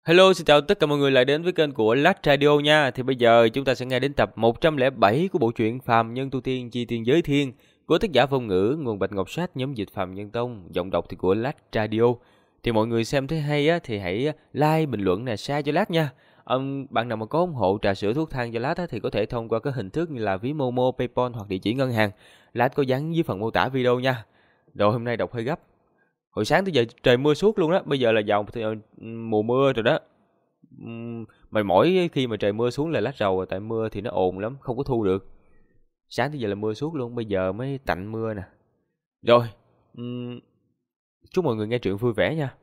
Hello, xin chào tất cả mọi người lại đến với kênh của Lách Radio nha. Thì bây giờ chúng ta sẽ nghe đến tập 107 của bộ truyện Phàm Nhân Tu Tiên Chi Tiên Giới Thiên của tác giả Phong Ngữ, nguồn Bạch Ngọc Sách, nhóm dịch Phàm Nhân Tông, giọng đọc thì của Lách Radio. Thì mọi người xem thấy hay á thì hãy like, bình luận nè, share cho Lách nha. Bạn nào mà có ủng hộ trà sữa thuốc thang cho Lách thì có thể thông qua các hình thức như là ví Momo, PayPal hoặc địa chỉ ngân hàng. Lách có dán dưới phần mô tả video nha. Rồi hôm nay đọc hơi gấp. Hồi sáng tới giờ trời mưa suốt luôn đó, bây giờ là vào mùa mưa rồi đó. Mà mỗi khi mà trời mưa xuống là lách rầu, tại mưa thì nó ồn lắm, không có thu được. Sáng tới giờ là mưa suốt luôn, bây giờ mới tạnh mưa nè. Rồi, chúc mọi người nghe truyện vui vẻ nha.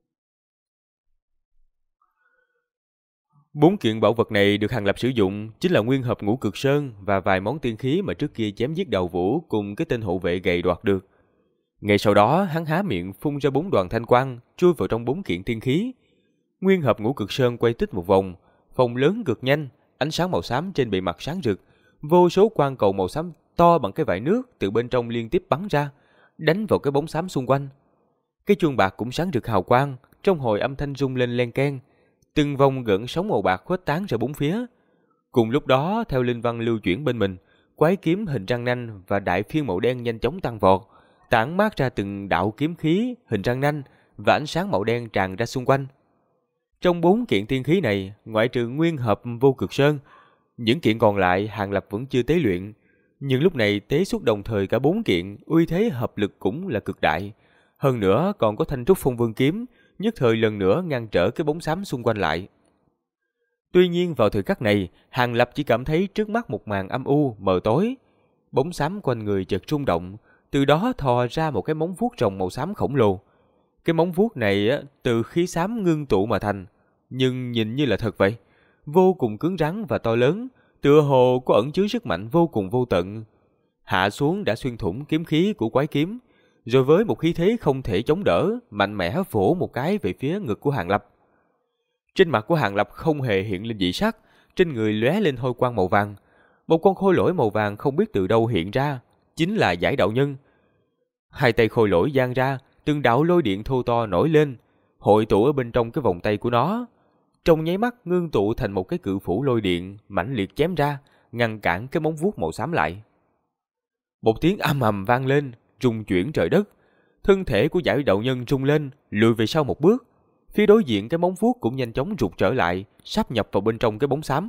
4 kiện bảo vật này được Hàng Lập sử dụng chính là nguyên hợp ngũ cực sơn và vài món tiên khí mà trước kia chém giết đầu vũ cùng cái tên hộ vệ gầy đoạt được. Ngay sau đó, hắn há miệng phun ra 4 đoàn thanh quang chui vào trong 4 kiện tiên khí. Nguyên hợp ngũ cực sơn quay tích một vòng, phòng lớn cực nhanh, ánh sáng màu xám trên bề mặt sáng rực, vô số quang cầu màu xám to bằng cái vải nước từ bên trong liên tiếp bắn ra, đánh vào cái bóng xám xung quanh. Cái chuông bạc cũng sáng rực hào quang, trong hồi âm thanh rung lên len keng, từng vòng gợn sóng màu bạc khuếch tán ra bốn phía. Cùng lúc đó, theo linh văn lưu chuyển bên mình, quái kiếm hình răng nanh và đại phiên màu đen nhanh chóng tăng vọt, tản mát ra từng đạo kiếm khí hình răng nanh và ánh sáng màu đen tràn ra xung quanh. Trong 4 kiện tiên khí này, ngoại trừ nguyên hợp vô cực sơn, những kiện còn lại Hàng Lập vẫn chưa tế luyện. Nhưng lúc này tế xuất đồng thời cả 4 kiện, uy thế hợp lực cũng là cực đại. Hơn nữa còn có thanh trúc phong vương kiếm, nhất thời lần nữa ngăn trở cái bóng xám xung quanh lại. Tuy nhiên vào thời khắc này, Hàng Lập chỉ cảm thấy trước mắt một màn âm u, mờ tối. Bóng xám quanh người chợt rung động, từ đó thò ra một cái móng vuốt rồng màu xám khổng lồ. Cái móng vuốt này từ khí xám ngưng tụ mà thành, nhưng nhìn như là thật vậy, vô cùng cứng rắn và to lớn, tựa hồ có ẩn chứa sức mạnh vô cùng vô tận. Hạ xuống đã xuyên thủng kiếm khí của quái kiếm, rồi với một khí thế không thể chống đỡ, mạnh mẽ vỗ một cái về phía ngực của Hàng Lập. Trên mặt của Hàng Lập không hề hiện lên dị sắc, trên người lóe lên hôi quang màu vàng. Một con khôi lỗi màu vàng không biết từ đâu hiện ra, chính là Giải Đạo Nhân. Hai tay khôi lỗi giang ra, từng đạo lôi điện thô to nổi lên, hội tụ ở bên trong cái vòng tay của nó. Trong nháy mắt ngưng tụ thành một cái cự phủ lôi điện mãnh liệt chém ra, ngăn cản cái móng vuốt màu xám lại. Một tiếng ầm ầm vang lên, rung chuyển trời đất. Thân thể của Giải Đạo Nhân rung lên, lùi về sau một bước. Phía đối diện cái móng vuốt cũng nhanh chóng rụt trở lại, sáp nhập vào bên trong cái bóng xám.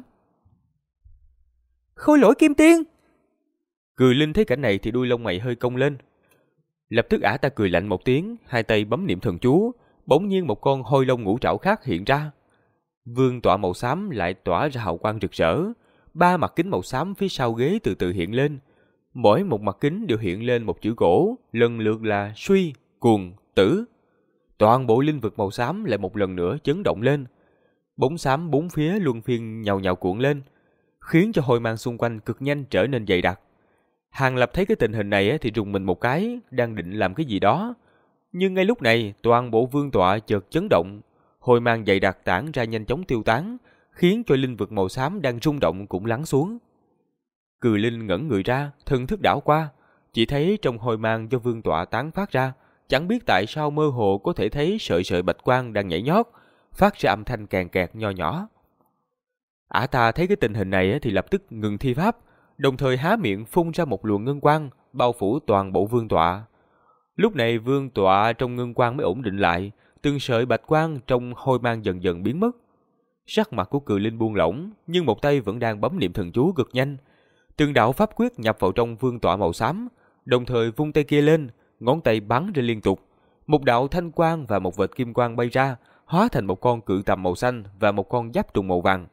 Khôi lỗi kim tiên! Cười Linh thấy cảnh này thì đuôi lông mày hơi cong lên. Lập tức ả ta cười lạnh một tiếng, hai tay bấm niệm thần chú, bỗng nhiên một con hôi lông ngũ trảo khác hiện ra. Vương tọa màu xám lại tỏa ra hào quang rực rỡ, 3 mặt kính màu xám phía sau ghế từ từ hiện lên. Mỗi một mặt kính đều hiện lên một chữ cổ, lần lượt là suy, cuồng, tử. Toàn bộ linh vực màu xám lại một lần nữa chấn động lên. Bóng xám bốn phía luân phiên nhào nhào cuộn lên, khiến cho hôi mang xung quanh cực nhanh trở nên dày đặc. Hàng Lập thấy cái tình hình này thì rùng mình một cái, đang định làm cái gì đó. Nhưng ngay lúc này, toàn bộ vương tọa chợt chấn động, hôi mang dày đặc tản ra nhanh chóng tiêu tán, khiến cho linh vực màu xám đang rung động cũng lắng xuống. Cừ Linh ngẩng người ra, thần thức đảo qua, chỉ thấy trong hôi mang do vương tọa tán phát ra, chẳng biết tại sao mơ hồ có thể thấy sợi sợi bạch quang đang nhảy nhót, phát ra âm thanh kèn kẹt nho nhỏ. Ả ta thấy cái tình hình này thì lập tức ngừng thi pháp, đồng thời há miệng phun ra một luồng ngân quang bao phủ toàn bộ vương tọa. Lúc này vương tọa trong ngân quang mới ổn định lại, từng sợi bạch quang trong hôi mang dần dần biến mất. Sắc mặt của Cừ Linh buông lỏng, nhưng một tay vẫn đang bấm niệm thần chú cực nhanh. Từng đạo pháp quyết nhập vào trong vương tọa màu xám, đồng thời vung tay kia lên, ngón tay bắn ra liên tục. Một đạo thanh quang và một vệt kim quang bay ra, hóa thành một con cự tằm màu xanh và một con giáp trùng màu vàng.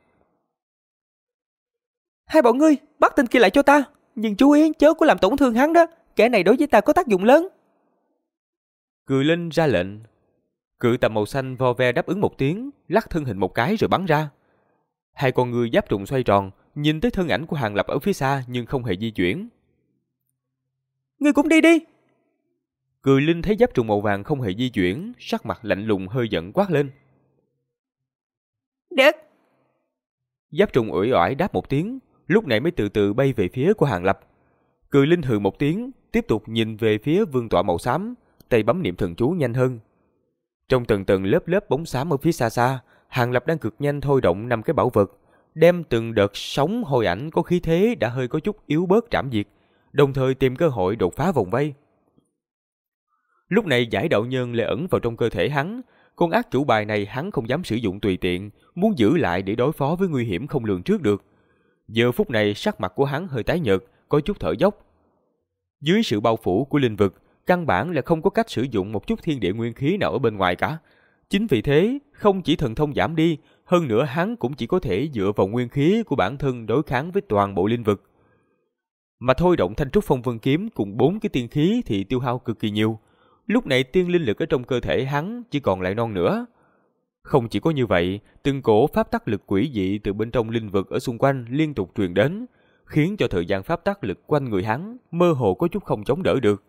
Hai bọn ngươi, bắt tên kia lại cho ta, nhưng chú ý chớ có làm tổn thương hắn đó, kẻ này đối với ta có tác dụng lớn. Cừ Linh ra lệnh. Cự tằm màu xanh vo ve đáp ứng một tiếng, lắc thân hình một cái rồi bắn ra. Hai con người giáp trùng xoay tròn, nhìn tới thân ảnh của Hàng Lập ở phía xa nhưng không hề di chuyển. Ngươi cũng đi đi. Cừ Linh thấy giáp trùng màu vàng không hề di chuyển, sắc mặt lạnh lùng hơi giận quát lên. Được. Giáp trùng uể oải đáp một tiếng, lúc này mới từ từ bay về phía của Hàng Lập. Cừ Linh hừ một tiếng, tiếp tục nhìn về phía vương tọa màu xám, tay bấm niệm thần chú nhanh hơn. Trong tầng tầng lớp lớp bóng xám ở phía xa xa, Hàng Lập đang cực nhanh thôi động 5 cái bảo vật, đem từng đợt sóng hồi ảnh có khí thế đã hơi có chút yếu bớt trảm diệt, đồng thời tìm cơ hội đột phá vòng vây. Lúc này giải đạo nhân lại ẩn vào trong cơ thể hắn, con ác chủ bài này hắn không dám sử dụng tùy tiện, muốn giữ lại để đối phó với nguy hiểm không lường trước được. Giờ phút này sắc mặt của hắn hơi tái nhợt, có chút thở dốc. Dưới sự bao phủ của linh vực, căn bản là không có cách sử dụng một chút thiên địa nguyên khí nào ở bên ngoài cả. Chính vì thế, không chỉ thần thông giảm đi, hơn nữa hắn cũng chỉ có thể dựa vào nguyên khí của bản thân đối kháng với toàn bộ linh vực. Mà thôi động Thanh Trúc Phong Vân Kiếm cùng 4 cái tiên khí thì tiêu hao cực kỳ nhiều. Lúc này tiên linh lực ở trong cơ thể hắn chỉ còn lại non nữa. Không chỉ có như vậy, từng cổ pháp tắc lực quỷ dị từ bên trong linh vực ở xung quanh liên tục truyền đến, khiến cho thời gian pháp tắc lực quanh người hắn mơ hồ có chút không chống đỡ được.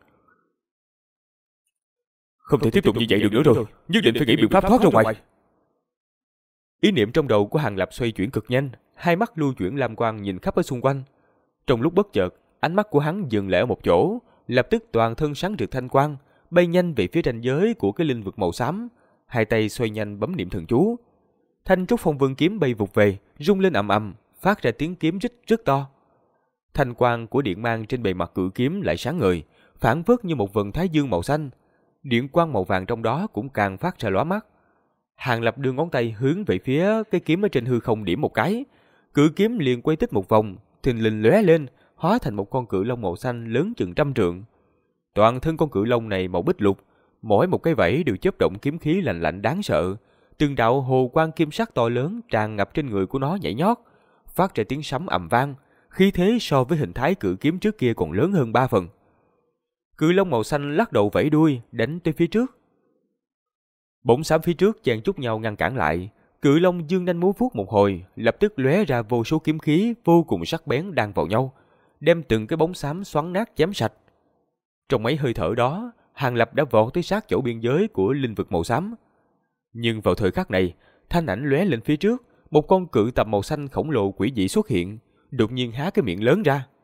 Không thể tiếp tục như vậy được nữa rồi, nhất định phải nghĩ biện pháp thoát ra ngoài. Ý niệm trong đầu của Hàng Lập xoay chuyển cực nhanh, hai mắt lưu chuyển lam quang nhìn khắp ở xung quanh. Trong lúc bất chợt, ánh mắt của hắn dừng lại ở một chỗ, lập tức toàn thân sáng rực thanh quang, bay nhanh về phía ranh giới của cái linh vực màu xám, hai tay xoay nhanh bấm niệm thần chú. Thanh Trúc Phong Vân Kiếm bay vụt về, rung lên ầm ầm, phát ra tiếng kiếm rít rất to. Thanh quang của điện mang trên bề mặt cự kiếm lại sáng ngời, phản phất như một vầng thái dương màu xanh. Điện quang màu vàng trong đó cũng càng phát ra lóa mắt. Hàng Lập đưa ngón tay hướng về phía cái kiếm ở trên hư không điểm một cái, cự kiếm liền quay tích một vòng, thình lình lóe lên, hóa thành một con cự long màu xanh lớn chừng 100 trượng. Toàn thân con cự long này màu bích lục, mỗi một cái vảy đều chớp động kiếm khí lạnh lạnh đáng sợ. Từng đạo hồ quang kim sắc to lớn tràn ngập trên người của nó nhảy nhót, phát ra tiếng sấm ầm vang, khí thế so với hình thái cự kiếm trước kia còn lớn hơn 3 phần. Cự long màu xanh lắc đầu vẫy đuôi, đánh tới phía trước. Bóng xám phía trước chen chúc nhau ngăn cản lại, cự long dương nanh múa vuốt một hồi, lập tức lóe ra vô số kiếm khí vô cùng sắc bén đan vào nhau, đem từng cái bóng xám xoắn nát chém sạch. Trong mấy hơi thở đó, Hàng Lập đã vọt tới sát chỗ biên giới của linh vực màu xám. Nhưng vào thời khắc này, thanh ảnh lóe lên phía trước, một con cự tập màu xanh khổng lồ quỷ dị xuất hiện, đột nhiên há cái miệng lớn ra.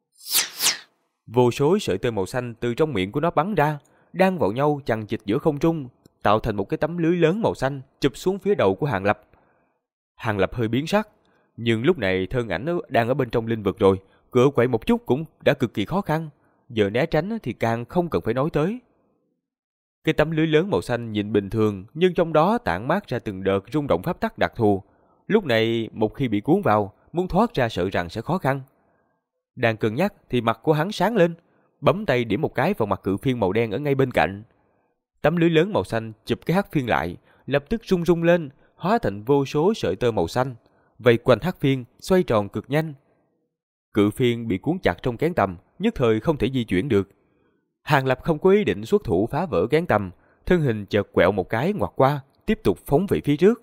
Vô số sợi tơ màu xanh từ trong miệng của nó bắn ra, đan vào nhau chằng chịt giữa không trung, tạo thành một cái tấm lưới lớn màu xanh chụp xuống phía đầu của Hàng Lập. Hàng Lập hơi biến sắc, nhưng lúc này thân ảnh đang ở bên trong linh vực rồi, cựa quậy một chút cũng đã cực kỳ khó khăn, giờ né tránh thì càng không cần phải nói tới. Cái tấm lưới lớn màu xanh nhìn bình thường, nhưng trong đó tản mát ra từng đợt rung động pháp tắc đặc thù. Lúc này một khi bị cuốn vào, muốn thoát ra sợ rằng sẽ khó khăn. Đang cân nhắc thì mặt của hắn sáng lên, bấm tay điểm một cái vào mặt cự phiên màu đen ở ngay bên cạnh. Tấm lưới lớn màu xanh chụp cái hắc phiên lại, lập tức rung rung lên, hóa thành vô số sợi tơ màu xanh, vây quanh hắc phiên, xoay tròn cực nhanh. Cự phiên bị cuốn chặt trong kén tầm, nhất thời không thể di chuyển được. Hàng Lập không có ý định xuất thủ phá vỡ kén tầm, thân hình chợt quẹo một cái ngoặt qua, tiếp tục phóng về phía trước.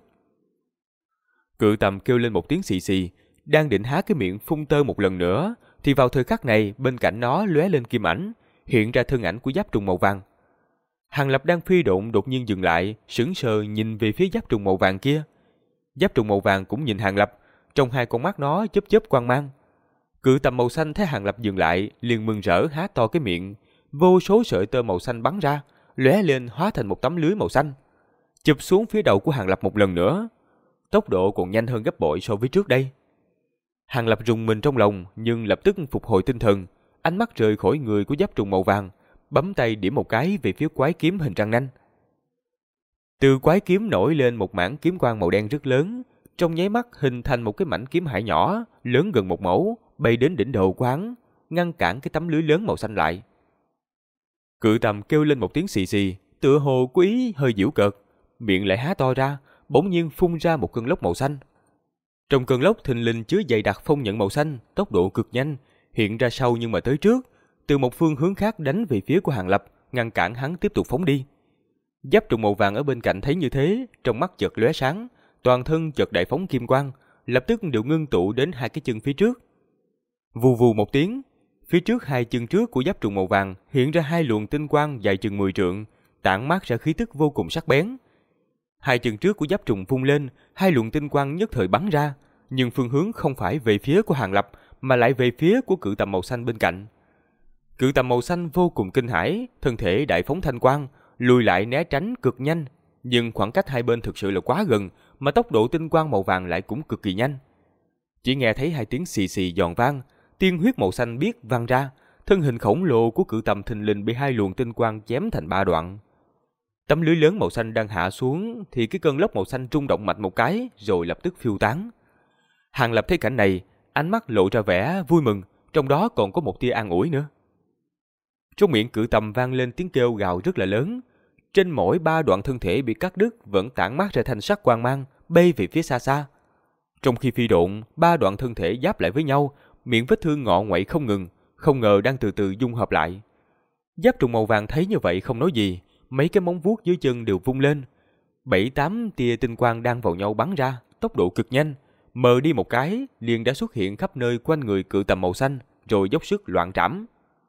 Cự tầm kêu lên một tiếng xì xì, đang định há cái miệng phun tơ một lần nữa, thì vào thời khắc này bên cạnh nó lóe lên kim ảnh, hiện ra thân ảnh của giáp trùng màu vàng. Hàng Lập đang phi độn đột nhiên dừng lại, sững sờ nhìn về phía giáp trùng màu vàng kia. Giáp trùng màu vàng cũng nhìn Hàng Lập, trong hai con mắt nó chớp chớp quang mang. Cự tầm màu xanh thấy Hàng Lập dừng lại, liền mừng rỡ há to cái miệng, vô số sợi tơ màu xanh bắn ra, lóe lên hóa thành một tấm lưới màu xanh, chụp xuống phía đầu của Hàng Lập một lần nữa. Tốc độ còn nhanh hơn gấp bội so với trước đây. Hàng Lập rùng mình trong lòng, nhưng lập tức phục hồi tinh thần, ánh mắt rời khỏi người của giáp trùng màu vàng, bấm tay điểm một cái về phía quái kiếm hình răng nanh. Từ quái kiếm nổi lên một mảng kiếm quang màu đen rất lớn, trong nháy mắt hình thành một cái mảnh kiếm hải nhỏ, lớn gần một mẫu, bay đến đỉnh đầu của hắn, ngăn cản cái tấm lưới lớn màu xanh lại. Cự tầm kêu lên một tiếng xì xì, tựa hồ có ý hơi giễu cợt, miệng lại há to ra, bỗng nhiên phun ra một cơn lốc màu xanh. Trong cơn lốc thình lình chứa dày đặc phong nhận màu xanh, tốc độ cực nhanh, hiện ra sau nhưng mà tới trước, từ một phương hướng khác đánh về phía của Hàng Lập, ngăn cản hắn tiếp tục phóng đi. Giáp trùng màu vàng ở bên cạnh thấy như thế, trong mắt chợt lóe sáng, toàn thân chợt đại phóng kim quang, lập tức đều ngưng tụ đến hai cái chân phía trước. Vù vù một tiếng, phía trước hai chân trước của giáp trùng màu vàng hiện ra hai luồng tinh quang dài chừng 10 trượng, tản mát ra khí tức vô cùng sắc bén. Hai chân trước của giáp trùng phun lên, hai luồng tinh quang nhất thời bắn ra, nhưng phương hướng không phải về phía của Hàng Lập mà lại về phía của cự tầm màu xanh bên cạnh. Cự tầm màu xanh vô cùng kinh hãi, thân thể đại phóng thanh quang, lùi lại né tránh cực nhanh, nhưng khoảng cách hai bên thực sự là quá gần, mà tốc độ tinh quang màu vàng lại cũng cực kỳ nhanh. Chỉ nghe thấy hai tiếng xì xì giòn vang, tiên huyết màu xanh biếc văng ra, thân hình khổng lồ của cự tầm thình lình bị hai luồng tinh quang chém thành ba đoạn. Tấm lưới lớn màu xanh đang hạ xuống thì cái cơn lốc màu xanh rung động mạnh một cái rồi lập tức phiêu tán. Hàng Lập thấy cảnh này, ánh mắt lộ ra vẻ vui mừng, trong đó còn có một tia an ủi nữa. Trong miệng cự tầm vang lên tiếng kêu gào rất là lớn. Trên mỗi ba đoạn thân thể bị cắt đứt vẫn tản mát ra thanh sắc quang mang, bay về phía xa xa. Trong khi phi độn, ba đoạn thân thể giáp lại với nhau, miệng vết thương ngọ nguậy không ngừng, không ngờ đang từ từ dung hợp lại. Giáp trùng màu vàng thấy như vậy không nói gì, mấy cái móng vuốt dưới chân đều vung lên. 7-8 tia tinh quang đang vào nhau bắn ra, tốc độ cực nhanh, mờ đi một cái, liền đã xuất hiện khắp nơi quanh người cự tầm màu xanh, rồi dốc sức loạn trảm.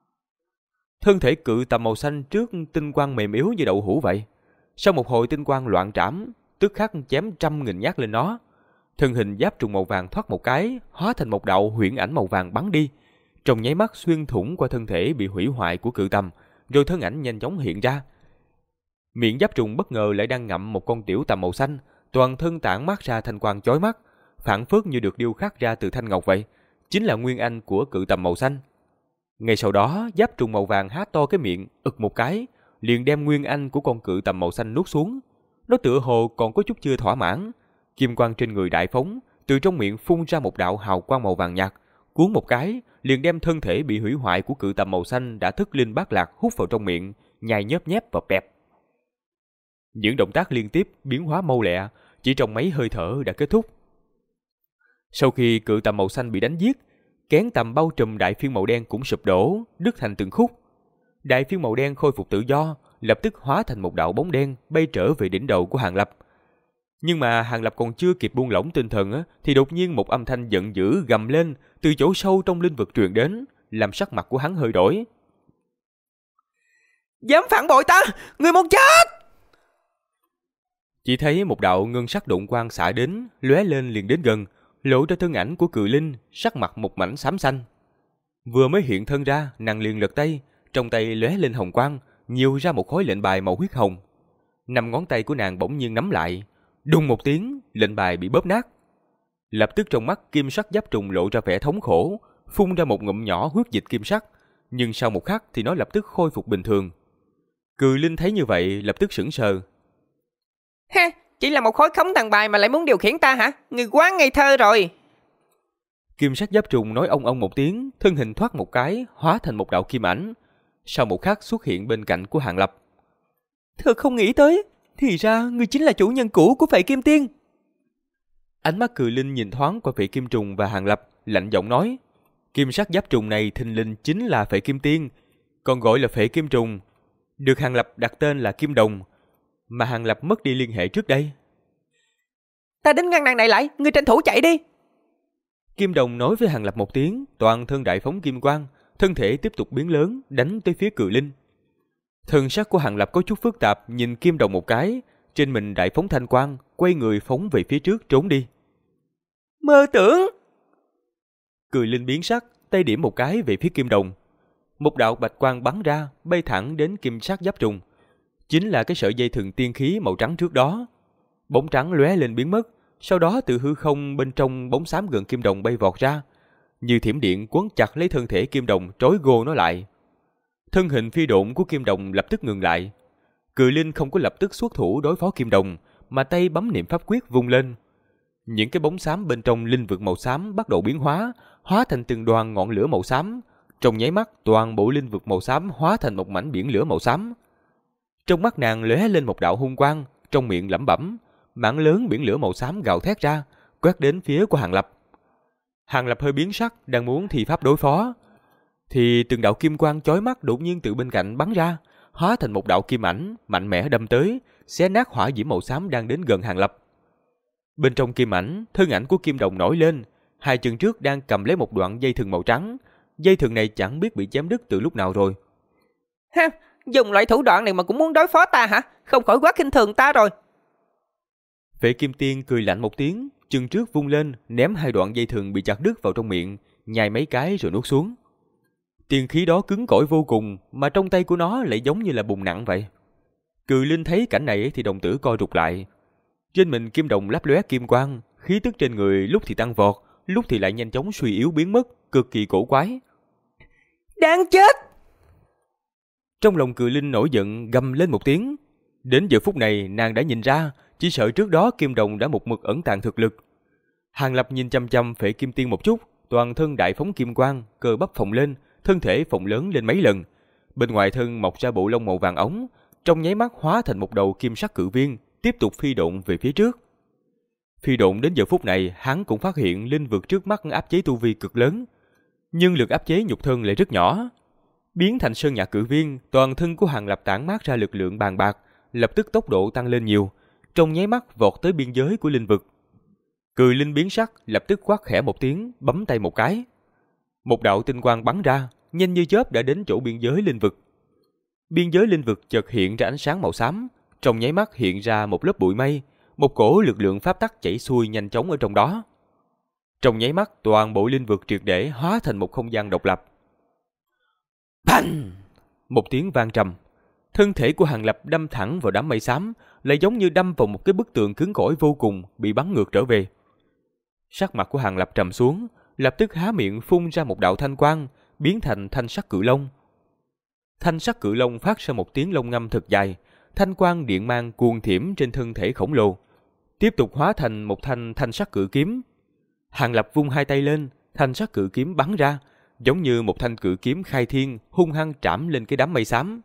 Thân thể cự tầm màu xanh trước tinh quang mềm yếu như đậu hũ vậy. Sau một hồi tinh quang loạn trảm, tức khắc chém 100.000 nhát lên nó. Thân hình giáp trùng màu vàng thoát một cái, hóa thành một đạo huyễn ảnh màu vàng bắn đi. Trong nháy mắt xuyên thủng qua thân thể bị hủy hoại của cự tầm, rồi thân ảnh nhanh chóng hiện ra. Miệng giáp trùng bất ngờ lại đang ngậm một con tiểu tầm màu xanh, toàn thân tản mát ra thanh quang chói mắt, phảng phất như được điêu khắc ra từ thanh ngọc vậy, chính là nguyên anh của cự tầm màu xanh. Ngay sau đó, giáp trùng màu vàng há to cái miệng, ực một cái, liền đem nguyên anh của con cự tầm màu xanh nuốt xuống. Nó tựa hồ còn có chút chưa thỏa mãn, kim quang trên người đại phóng, từ trong miệng phun ra một đạo hào quang màu vàng nhạt, cuốn một cái, liền đem thân thể bị hủy hoại của cự tầm màu xanh đã thất linh bát lạc hút vào trong miệng, nhai nhớp nhép và bẹp. Những động tác liên tiếp biến hóa mau lẹ, chỉ trong mấy hơi thở đã kết thúc. Sau khi cự tầm màu xanh bị đánh giết, kén tầm bao trùm đại phiên màu đen cũng sụp đổ, đứt thành từng khúc. Đại phiên màu đen khôi phục tự do, lập tức hóa thành một đạo bóng đen bay trở về đỉnh đầu của Hàng Lập. Nhưng mà Hàng Lập còn chưa kịp buông lỏng tinh thần thì đột nhiên một âm thanh giận dữ gầm lên từ chỗ sâu trong linh vực truyền đến, làm sắc mặt của hắn hơi đổi. Dám phản bội ta, người muốn chết! Chỉ thấy một đạo ngân sắc độn quang xạ đến, lóe lên liền đến gần, lộ ra thân ảnh của cự linh, sắc mặt một mảnh xám xanh. Vừa mới hiện thân ra, nàng liền lật tay, trong tay lóe lên hồng quang, nhiều ra một khối lệnh bài màu huyết hồng. 5 ngón tay của nàng bỗng nhiên nắm lại, đùng một tiếng, lệnh bài bị bóp nát. Lập tức trong mắt kim sắc giáp trùng lộ ra vẻ thống khổ, phun ra một ngụm nhỏ huyết dịch kim sắc, nhưng sau một khắc thì nó lập tức khôi phục bình thường. Cự linh thấy như vậy lập tức sững sờ. Ha, chỉ là một khối khống thần bài mà lại muốn điều khiển ta hả? Người quá ngây thơ rồi. Kim sắc giáp trùng nói ông một tiếng, thân hình thoát một cái, hóa thành một đạo kim ảnh. Sau một khắc xuất hiện bên cạnh của Hàng Lập. Thật không nghĩ tới, thì ra ngươi chính là chủ nhân cũ của Phệ Kim Tiên. Ánh mắt cự linh nhìn thoáng qua Phệ Kim Trùng và Hàng Lập, lạnh giọng nói. Kim sắc giáp trùng này thình lình chính là Phệ Kim Tiên, còn gọi là Phệ Kim Trùng, được Hàng Lập đặt tên là Kim Đồng, mà Hàng Lập mất đi liên hệ trước đây. Ta đến ngăn nàng này lại, ngươi tranh thủ chạy đi. Kim Đồng nói với Hàng Lập một tiếng, toàn thân đại phóng kim quang, thân thể tiếp tục biến lớn, đánh tới phía cự linh. Thần sắc của Hàng Lập có chút phức tạp, nhìn Kim Đồng một cái, trên mình đại phóng thanh quang, quay người phóng về phía trước trốn đi. Mơ tưởng! Cự linh biến sắc, tay điểm một cái về phía Kim Đồng. Một đạo bạch quang bắn ra, bay thẳng đến kim sắc giáp trùng. Chính là cái sợi dây thừng tiên khí màu trắng trước đó. Bóng trắng lóe lên biến mất, sau đó từ hư không bên trong bóng xám gần Kim Đồng bay vọt ra, như thiểm điện quấn chặt lấy thân thể Kim Đồng, trói gô nó lại. Thân hình phi độn của Kim Đồng lập tức ngừng lại. Cự linh không có lập tức xuất thủ đối phó Kim Đồng, mà tay bấm niệm pháp quyết vung lên. Những cái bóng xám bên trong linh vực màu xám bắt đầu biến hóa, hóa thành từng đoàn ngọn lửa màu xám. Trong nháy mắt, toàn bộ linh vực màu xám hóa thành một mảnh biển lửa màu xám. Trong mắt nàng lóe lên một đạo hung quang, trong miệng lẩm bẩm, mảng lớn biển lửa màu xám gào thét ra, quét đến phía của Hàng Lập. Hàng Lập hơi biến sắc, đang muốn thi pháp đối phó, thì từng đạo kim quang chói mắt đột nhiên từ bên cạnh bắn ra, hóa thành một đạo kim ảnh mạnh mẽ đâm tới, xé nát hỏa diễm màu xám đang đến gần Hàng Lập. Bên trong kim ảnh, thân ảnh của Kim Đồng nổi lên, hai chân trước đang cầm lấy một đoạn dây thừng màu trắng. Dây thừng này chẳng biết bị chém đứt từ lúc nào rồi. Ha, dùng loại thủ đoạn này mà cũng muốn đối phó ta hả? Không khỏi quá khinh thường ta rồi. Phệ Kim Tiên cười lạnh một tiếng, chân trước vung lên, ném hai đoạn dây thừng bị chặt đứt vào trong miệng, nhai mấy cái rồi nuốt xuống. Tiên khí đó cứng cỏi vô cùng, mà trong tay của nó lại giống như là bùn nặng vậy. Cự linh thấy cảnh này thì đồng tử co rụt lại. Trên mình Kim Đồng lấp lóe kim quang, khí tức trên người lúc thì tăng vọt, lúc thì lại nhanh chóng suy yếu biến mất, cực kỳ cổ quái. Đáng chết! Trong lòng Cự Linh nổi giận gầm lên một tiếng. Đến giờ phút này nàng đã nhìn ra, chỉ sợ trước đó Kim Đồng đã một mực ẩn tàng thực lực. Hàng Lập nhìn chăm chăm Phệ Kim Tiên một chút, toàn thân đại phóng kim quang, cơ bắp phồng lên, thân thể phồng lớn lên mấy lần. Bên ngoài thân mọc ra bộ lông màu vàng óng, trong nháy mắt hóa thành một đầu kim sắc cự viên, tiếp tục phi độn về phía trước. Phi độn đến giờ phút này, hắn cũng phát hiện linh vực trước mắt áp chế tu vi cực lớn, nhưng lực áp chế nhục thân lại rất nhỏ. Biến thành sơn nhạc cự viên, toàn thân của Hàng Lập tản mát ra lực lượng bàn bạc, lập tức tốc độ tăng lên nhiều, trong nháy mắt vọt tới biên giới của linh vực. Cự Linh biến sắc, lập tức quát khẽ một tiếng, bấm tay một cái. Một đạo tinh quang bắn ra, nhanh như chớp đã đến chỗ biên giới linh vực. Biên giới linh vực chợt hiện ra ánh sáng màu xám, trong nháy mắt hiện ra một lớp bụi mây, một cổ lực lượng pháp tắc chảy xuôi nhanh chóng ở trong đó. Trong nháy mắt, toàn bộ linh vực triệt để hóa thành một không gian độc lập. Bành! Một tiếng vang trầm, thân thể của Hàng Lập đâm thẳng vào đám mây xám, lại giống như đâm vào một cái bức tường cứng cỏi vô cùng, bị bắn ngược trở về. Sắc mặt của Hàng Lập trầm xuống, lập tức há miệng phun ra một đạo thanh quang, biến thành thanh sắc cự long. Thanh sắc cự long phát ra một tiếng long ngâm thật dài, thanh quang điện mang cuồn thiểm trên thân thể khổng lồ, tiếp tục hóa thành một thanh sắc cự kiếm. Hàng Lập vung hai tay lên, thanh sắc cự kiếm bắn ra, giống như một thanh cự kiếm khai thiên, hung hăng trảm lên cái đám mây xám.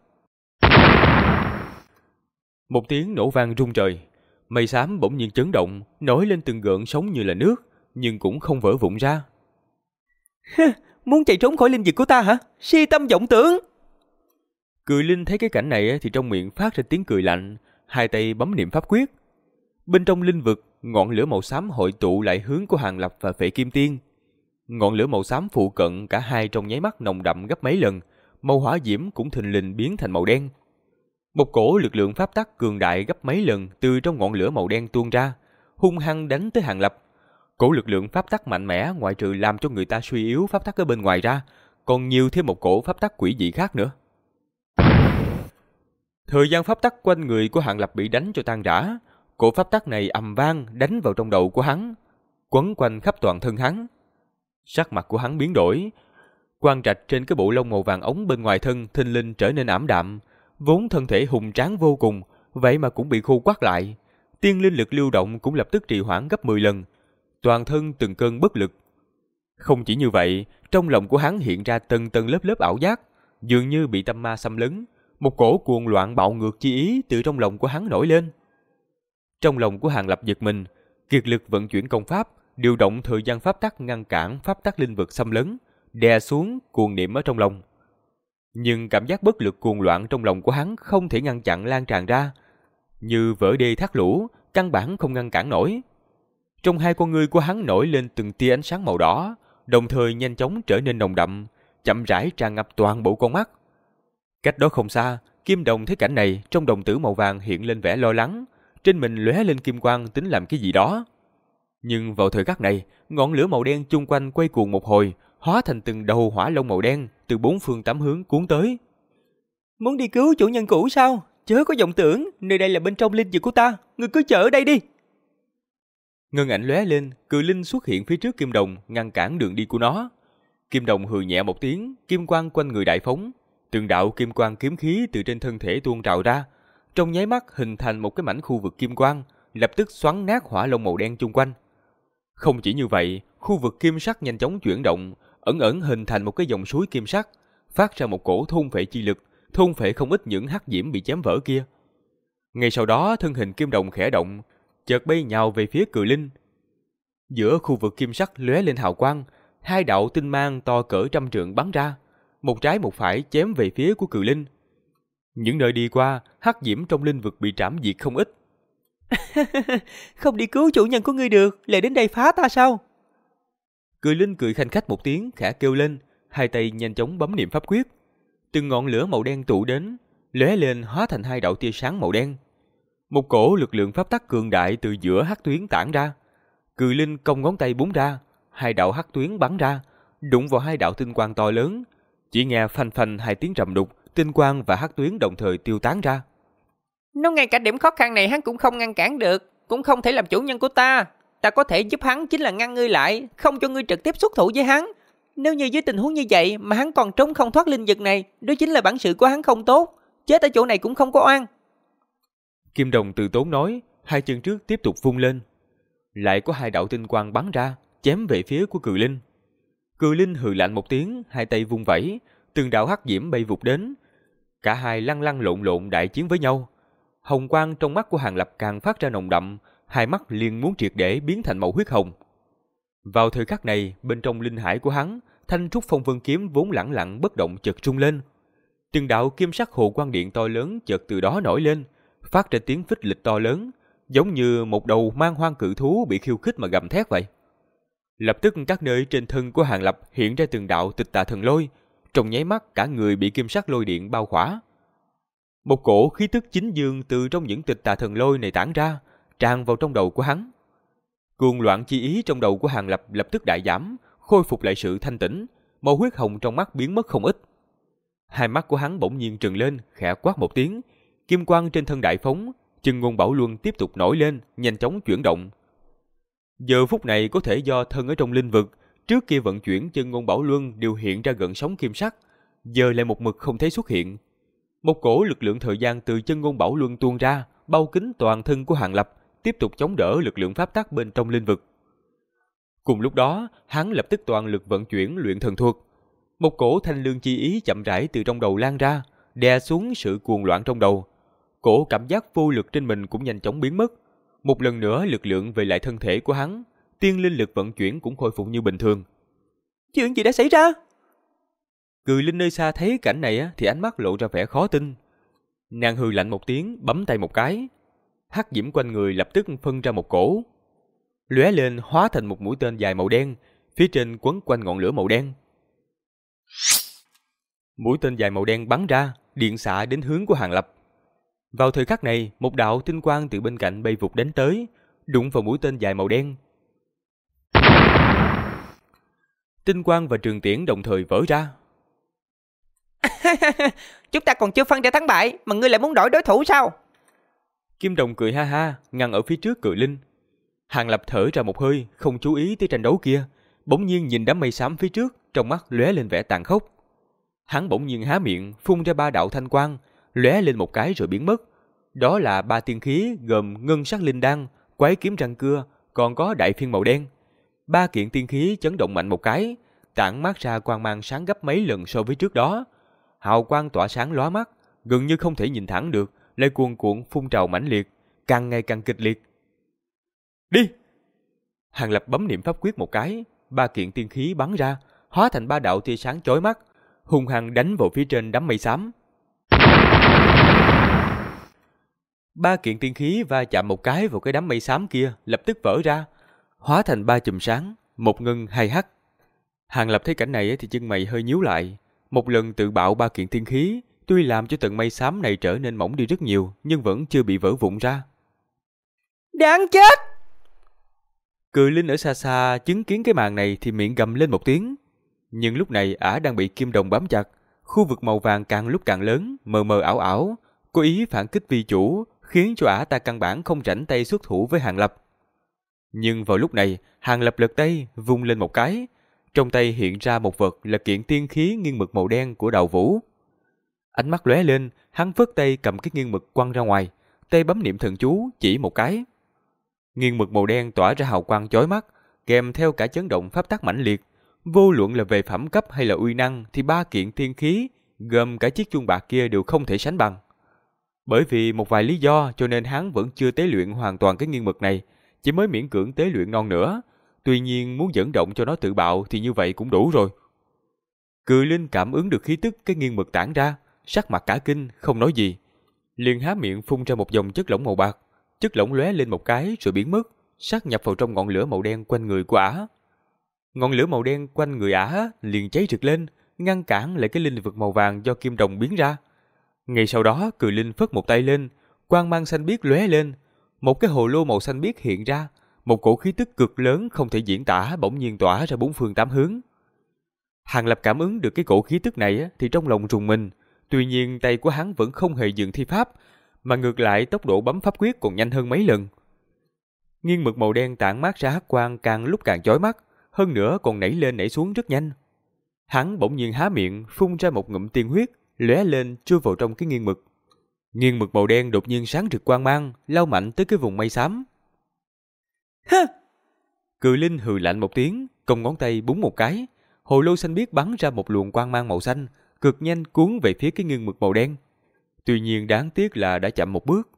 Một tiếng nổ vang rung trời, mây xám bỗng nhiên chấn động, nổi lên từng gợn sóng như là nước, nhưng cũng không vỡ vụn ra. Muốn chạy trốn khỏi linh vực của ta hả? Si tâm vọng tưởng! Cự Linh thấy cái cảnh này thì trong miệng phát ra tiếng cười lạnh, hai tay bấm niệm pháp quyết. Bên trong linh vực, ngọn lửa màu xám hội tụ lại hướng của Hàng Lập và Phệ Kim Tiên. Ngọn lửa màu xám phụ cận cả hai trong nháy mắt nồng đậm gấp mấy lần, màu hỏa diễm cũng thình lình biến thành màu đen. Một cổ lực lượng pháp tắc cường đại gấp mấy lần từ trong ngọn lửa màu đen tuôn ra, hung hăng đánh tới Hàng Lập. Cổ lực lượng pháp tắc mạnh mẽ ngoại trừ làm cho người ta suy yếu pháp tắc ở bên ngoài ra, còn nhiều thêm một cổ pháp tắc quỷ dị khác nữa. Thời gian pháp tắc quanh người của Hàng Lập bị đánh cho tan rã, cổ pháp tắc này ầm vang đánh vào trong đầu của hắn, quấn quanh khắp toàn thân hắn. Sắc mặt của hắn biến đổi, quang trạch trên cái bộ lông màu vàng ống bên ngoài thân thình lình trở nên ảm đạm, vốn thân thể hùng tráng vô cùng, vậy mà cũng bị khô quắt lại. Tiên linh lực lưu động cũng lập tức trì hoãn gấp 10 lần, toàn thân từng cơn bất lực. Không chỉ như vậy, trong lòng của hắn hiện ra tầng tầng lớp lớp ảo giác, dường như bị tâm ma xâm lấn, một cổ cuồng loạn bạo ngược chi ý từ trong lòng của hắn nổi lên. Trong lòng của Hàng Lập giật mình, kiệt lực vận chuyển công pháp, điều động thời gian pháp tắc ngăn cản pháp tắc linh vực xâm lấn, đè xuống cuồng niệm ở trong lòng. Nhưng cảm giác bất lực cuồng loạn trong lòng của hắn không thể ngăn chặn lan tràn ra, như vỡ đê thác lũ, căn bản không ngăn cản nổi. Trong hai con ngươi của hắn nổi lên từng tia ánh sáng màu đỏ, đồng thời nhanh chóng trở nên nồng đậm, chậm rãi tràn ngập toàn bộ con mắt. Cách đó không xa, Kim Đồng thấy cảnh này, trong đồng tử màu vàng hiện lên vẻ lo lắng, trên mình lóe lên kim quang tính làm cái gì đó. Nhưng vào thời khắc này, ngọn lửa màu đen chung quanh quay cuồng một hồi, hóa thành từng đầu hỏa long màu đen từ bốn phương tám hướng cuốn tới. Muốn đi cứu chủ nhân cũ sao? Chớ có vọng tưởng, nơi đây là bên trong linh vực của ta, ngươi cứ chờ ở đây đi. Ngân ảnh lóe lên, Cự Linh xuất hiện phía trước Kim Đồng, ngăn cản đường đi của nó. Kim Đồng hừ nhẹ một tiếng, kim quang quanh người đại phóng, từng đạo kim quang kiếm khí từ trên thân thể tuôn trào ra, trong nháy mắt hình thành một cái mảnh khu vực kim quang, lập tức xoắn nát hỏa long màu đen chung quanh. Không chỉ như vậy, khu vực kim sắc nhanh chóng chuyển động, ẩn ẩn hình thành một cái dòng suối kim sắc, phát ra một cổ thôn phệ chi lực, thôn phệ không ít những hắc diễm bị chém vỡ kia. Ngay sau đó, thân hình Kim Đồng khẽ động, chợt bay nhào về phía Cự Linh. Giữa khu vực kim sắc lóe lên hào quang, hai đạo tinh mang to cỡ trăm trượng bắn ra, một trái một phải chém về phía của Cự Linh. Những nơi đi qua, hắc diễm trong linh vực bị trảm diệt không ít. Không đi cứu chủ nhân của ngươi được, lại đến đây phá ta sao? Cự Linh cười khanh khách một tiếng, khẽ kêu lên, hai tay nhanh chóng bấm niệm pháp quyết. Từng ngọn lửa màu đen tụ đến, lóe lên hóa thành hai đạo tia sáng màu đen. Một cổ lực lượng pháp tắc cường đại từ giữa hắc tuyến tản ra. Cự Linh cong ngón tay búng ra, hai đạo hắc tuyến bắn ra, đụng vào hai đạo tinh quang to lớn. Chỉ nghe phanh phanh hai tiếng trầm đục, tinh quang và hắc tuyến đồng thời tiêu tán ra. Nếu ngay cả điểm khó khăn này hắn cũng không ngăn cản được, cũng không thể làm chủ nhân của ta. Ta có thể giúp hắn chính là ngăn ngươi lại, không cho ngươi trực tiếp xuất thủ với hắn. Nếu như dưới tình huống như vậy mà hắn còn trốn không thoát linh vực này, đó chính là bản sự của hắn không tốt. Chết ở chỗ này cũng không có oan. Kim Đồng từ tốn nói, hai chân trước tiếp tục vung lên. Lại có hai đạo tinh quang bắn ra, chém về phía của Cự Linh. Cự Linh hừ lạnh một tiếng, hai tay vung vẩy, từng đạo hắc diễm bay vụt đến. Cả hai lăn lăn lộn lộn đại chiến với nhau. Hồng quang trong mắt của Hàn Lập càng phát ra nồng đậm, hai mắt liền muốn triệt để biến thành màu huyết hồng. Vào thời khắc này, bên trong linh hải của hắn, thanh trúc phong vân kiếm vốn lẳng lặng bất động chợt rung lên. Từng đạo kim sắc hồ quang điện to lớn chợt từ đó nổi lên, phát ra tiếng phích lịch to lớn, giống như một đầu man hoang cự thú bị khiêu khích mà gầm thét vậy. Lập tức các nơi trên thân của Hàn Lập hiện ra từng đạo tịch tà thần lôi, trong nháy mắt cả người bị kim sắc lôi điện bao khỏa. Một cổ khí tức chính dương từ trong những tịch tà thần lôi này tản ra, tràn vào trong đầu của hắn. Cuồng loạn chi ý trong đầu của Hàn Lập lập tức đại giảm, khôi phục lại sự thanh tĩnh, màu huyết hồng trong mắt biến mất không ít. Hai mắt của hắn bỗng nhiên trừng lên, khẽ quát một tiếng, kim quang trên thân đại phóng, chân ngôn bảo luân tiếp tục nổi lên, nhanh chóng chuyển động. Giờ phút này có thể do thân ở trong linh vực, trước kia vận chuyển chân ngôn bảo luân đều hiện ra gần sóng kim sắc, giờ lại một mực không thấy xuất hiện. Một cổ lực lượng thời gian từ chân ngôn bảo luân tuôn ra, bao kín toàn thân của Hàn Lập, tiếp tục chống đỡ lực lượng pháp tắc bên trong linh vực. Cùng lúc đó, hắn lập tức toàn lực vận chuyển luyện thần thuật. Một cổ thanh lương chi ý chậm rãi từ trong đầu lan ra, đè xuống sự cuồng loạn trong đầu. Cổ cảm giác vô lực trên mình cũng nhanh chóng biến mất. Một lần nữa lực lượng về lại thân thể của hắn, tiên linh lực vận chuyển cũng khôi phục như bình thường. Chuyện gì đã xảy ra? Cự Linh nơi xa thấy cảnh này thì ánh mắt lộ ra vẻ khó tin. Nàng hừ lạnh một tiếng, bấm tay một cái. Hắc diễm quanh người lập tức phân ra một cổ, lóe lên hóa thành một mũi tên dài màu đen, phía trên quấn quanh ngọn lửa màu đen. Mũi tên dài màu đen bắn ra, điện xạ đến hướng của Hàn Lập. Vào thời khắc này, một đạo tinh quang từ bên cạnh bay vụt đến tới, đụng vào mũi tên dài màu đen. Tinh quang và trường tiễn đồng thời vỡ ra. Chúng ta còn chưa phân ra thắng bại, mà ngươi lại muốn đổi đối thủ sao? Kim Đồng cười ha ha, ngăn ở phía trước Cự Linh. Hàn Lập thở ra một hơi, không chú ý tới tranh đấu kia, bỗng nhiên nhìn đám mây xám phía trước, trong mắt lóe lên vẻ tàn khốc. Hắn bỗng nhiên há miệng, phun ra 3 đạo thanh quang, lóe lên một cái rồi biến mất. Đó là 3 tiên khí gồm ngân sắc linh đan, quái kiếm răng cưa, còn có đại phiên màu đen. 3 kiện tiên khí chấn động mạnh một cái, tản mát ra quang mang sáng gấp mấy lần so với trước đó. Hào quang tỏa sáng lóa mắt, gần như không thể nhìn thẳng được, lại cuồn cuộn phun trào mãnh liệt, càng ngày càng kịch liệt. Đi! Hàn Lập bấm niệm pháp quyết một cái, 3 kiện tiên khí bắn ra, hóa thành 3 đạo tia sáng chói mắt, hung hăng đánh vào phía trên đám mây xám. 3 kiện tiên khí va chạm một cái vào cái đám mây xám kia, lập tức vỡ ra, hóa thành 3 chùm sáng, một ngân hai hắc. Hàn Lập thấy cảnh này thì chân mày hơi nhíu lại. Một lần tự bạo 3 kiện tiên khí, tuy làm cho tầng mây xám này trở nên mỏng đi rất nhiều, nhưng vẫn chưa bị vỡ vụn ra. Đáng chết! Cự Linh ở xa xa chứng kiến cái màn này thì miệng gầm lên một tiếng. Nhưng lúc này ả đang bị Kim Đồng bám chặt, khu vực màu vàng càng lúc càng lớn, mờ mờ ảo ảo, cố ý phản kích vi chủ, khiến cho ả ta căn bản không rảnh tay xuất thủ với Hàn Lập. Nhưng vào lúc này, Hàn Lập lật tay, vung lên một cái, trong tay hiện ra một vật là kiện tiên khí nghiêng mực màu đen của Đào Vũ. Ánh mắt lóe lên, hắn phất tay cầm cái nghiêng mực quăng ra ngoài, tay bấm niệm thần chú chỉ một cái. Nghiêng mực màu đen tỏa ra hào quang chói mắt, kèm theo cả chấn động pháp tắc mãnh liệt. Vô luận là về phẩm cấp hay là uy năng thì 3 kiện tiên khí, gồm cả chiếc chuông bạc kia đều không thể sánh bằng. Bởi vì một vài lý do cho nên hắn vẫn chưa tế luyện hoàn toàn cái nghiêng mực này, chỉ mới miễn cưỡng tế luyện non nữa. Tuy nhiên muốn dẫn động cho nó tự bạo thì như vậy cũng đủ rồi. Cự Linh cảm ứng được khí tức cái nghiêng mực tản ra, sắc mặt cả kinh, không nói gì. Liền há miệng phun ra một dòng chất lỏng màu bạc, chất lỏng lóe lên một cái rồi biến mất, sát nhập vào trong ngọn lửa màu đen quanh người của ả. Ngọn lửa màu đen quanh người ả liền cháy rực lên, ngăn cản lại cái linh vực màu vàng do Kim Đồng biến ra. Ngay sau đó, Cự Linh phất một tay lên, quang mang xanh biếc lóe lên, một cái hồ lô màu xanh biếc hiện ra, một cổ khí tức cực lớn không thể diễn tả bỗng nhiên tỏa ra 4 phương 8 hướng. Hàn Lập cảm ứng được cái cổ khí tức này thì trong lòng rùng mình, tuy nhiên tay của hắn vẫn không hề dừng thi pháp, mà ngược lại tốc độ bấm pháp quyết còn nhanh hơn mấy lần. Nghiêng mực màu đen tản mát ra hắc quang càng lúc càng chói mắt, hơn nữa còn nảy lên nảy xuống rất nhanh. Hắn bỗng nhiên há miệng, phun ra một ngụm tiên huyết, lóe lên chui vào trong cái nghiêng mực. Nghiêng mực màu đen đột nhiên sáng rực quang mang, lao mạnh tới cái vùng mây xám. Hơ! Cự linh hừ lạnh một tiếng, cong ngón tay búng một cái, hồ lô xanh biếc bắn ra một luồng quang mang màu xanh, cực nhanh cuốn về phía cái nghiêng mực màu đen. Tuy nhiên đáng tiếc là đã chậm một bước.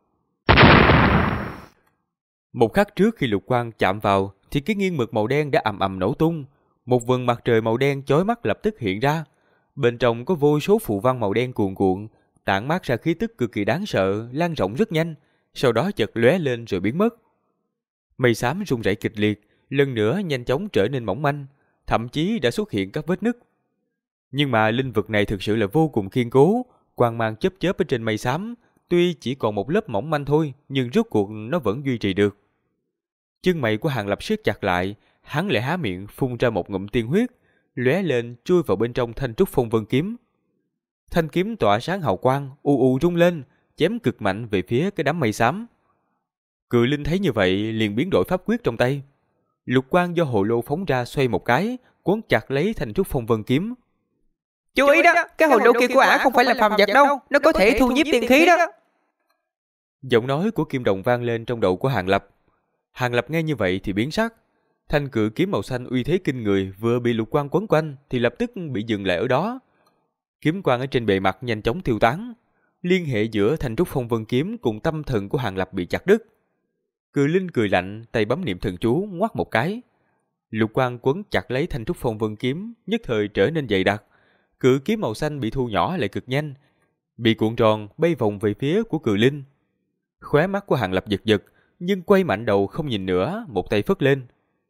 Một khắc trước khi lục quang chạm vào, thì cái nghiêng mực màu đen đã ầm ầm nổ tung. Một vầng mặt trời màu đen chói mắt lập tức hiện ra. Bên trong có vô số phù văn màu đen cuồn cuộn, tản mát ra khí tức cực kỳ đáng sợ, lan rộng rất nhanh, sau đó chợt lóe lên rồi biến mất. Mây xám rung rẩy kịch liệt, lần nữa nhanh chóng trở nên mỏng manh, thậm chí đã xuất hiện các vết nứt. Nhưng mà linh vực này thực sự là vô cùng kiên cố, quang mang chớp chớp ở trên mây xám, tuy chỉ còn một lớp mỏng manh thôi, nhưng rốt cuộc nó vẫn duy trì được. Chân mày của Hàng Lập siết chặt lại, hắn lại há miệng phun ra một ngụm tiên huyết, lóe lên chui vào bên trong thanh trúc phong vân kiếm. Thanh kiếm tỏa sáng hào quang, u u rung lên, chém cực mạnh về phía cái đám mây xám. Cự linh thấy như vậy liền biến đổi pháp quyết trong tay. Lục quang do hồ lô phóng ra xoay một cái, quấn chặt lấy thanh trúc phong vân kiếm. Chú ý đó, cái hồ lô kia của ả không phải là phàm vật đâu, nó có thể thu nhiếp tiên khí đó. Giọng nói của Kim Đồng vang lên trong đầu của Hàng Lập. Hàng Lập nghe như vậy thì biến sắc. Thanh cự kiếm màu xanh uy thế kinh người vừa bị lục quang quấn quanh thì lập tức bị dừng lại ở đó. Kiếm quang ở trên bề mặt nhanh chóng tiêu tán. Liên hệ giữa thanh trúc phong vân kiếm cùng tâm thần của Hàng Lập bị chặt đứt. Cự linh cười lạnh, tay bấm niệm thần chú ngoắt một cái. Lục quang quấn chặt lấy thanh trúc phong vân kiếm, nhất thời trở nên dày đặc. Cự kiếm màu xanh bị thu nhỏ lại cực nhanh, bị cuộn tròn bay vòng về phía của cự linh. Khóe mắt của Hàng Lập giật giật, nhưng quay mạnh đầu không nhìn nữa, một tay phất lên.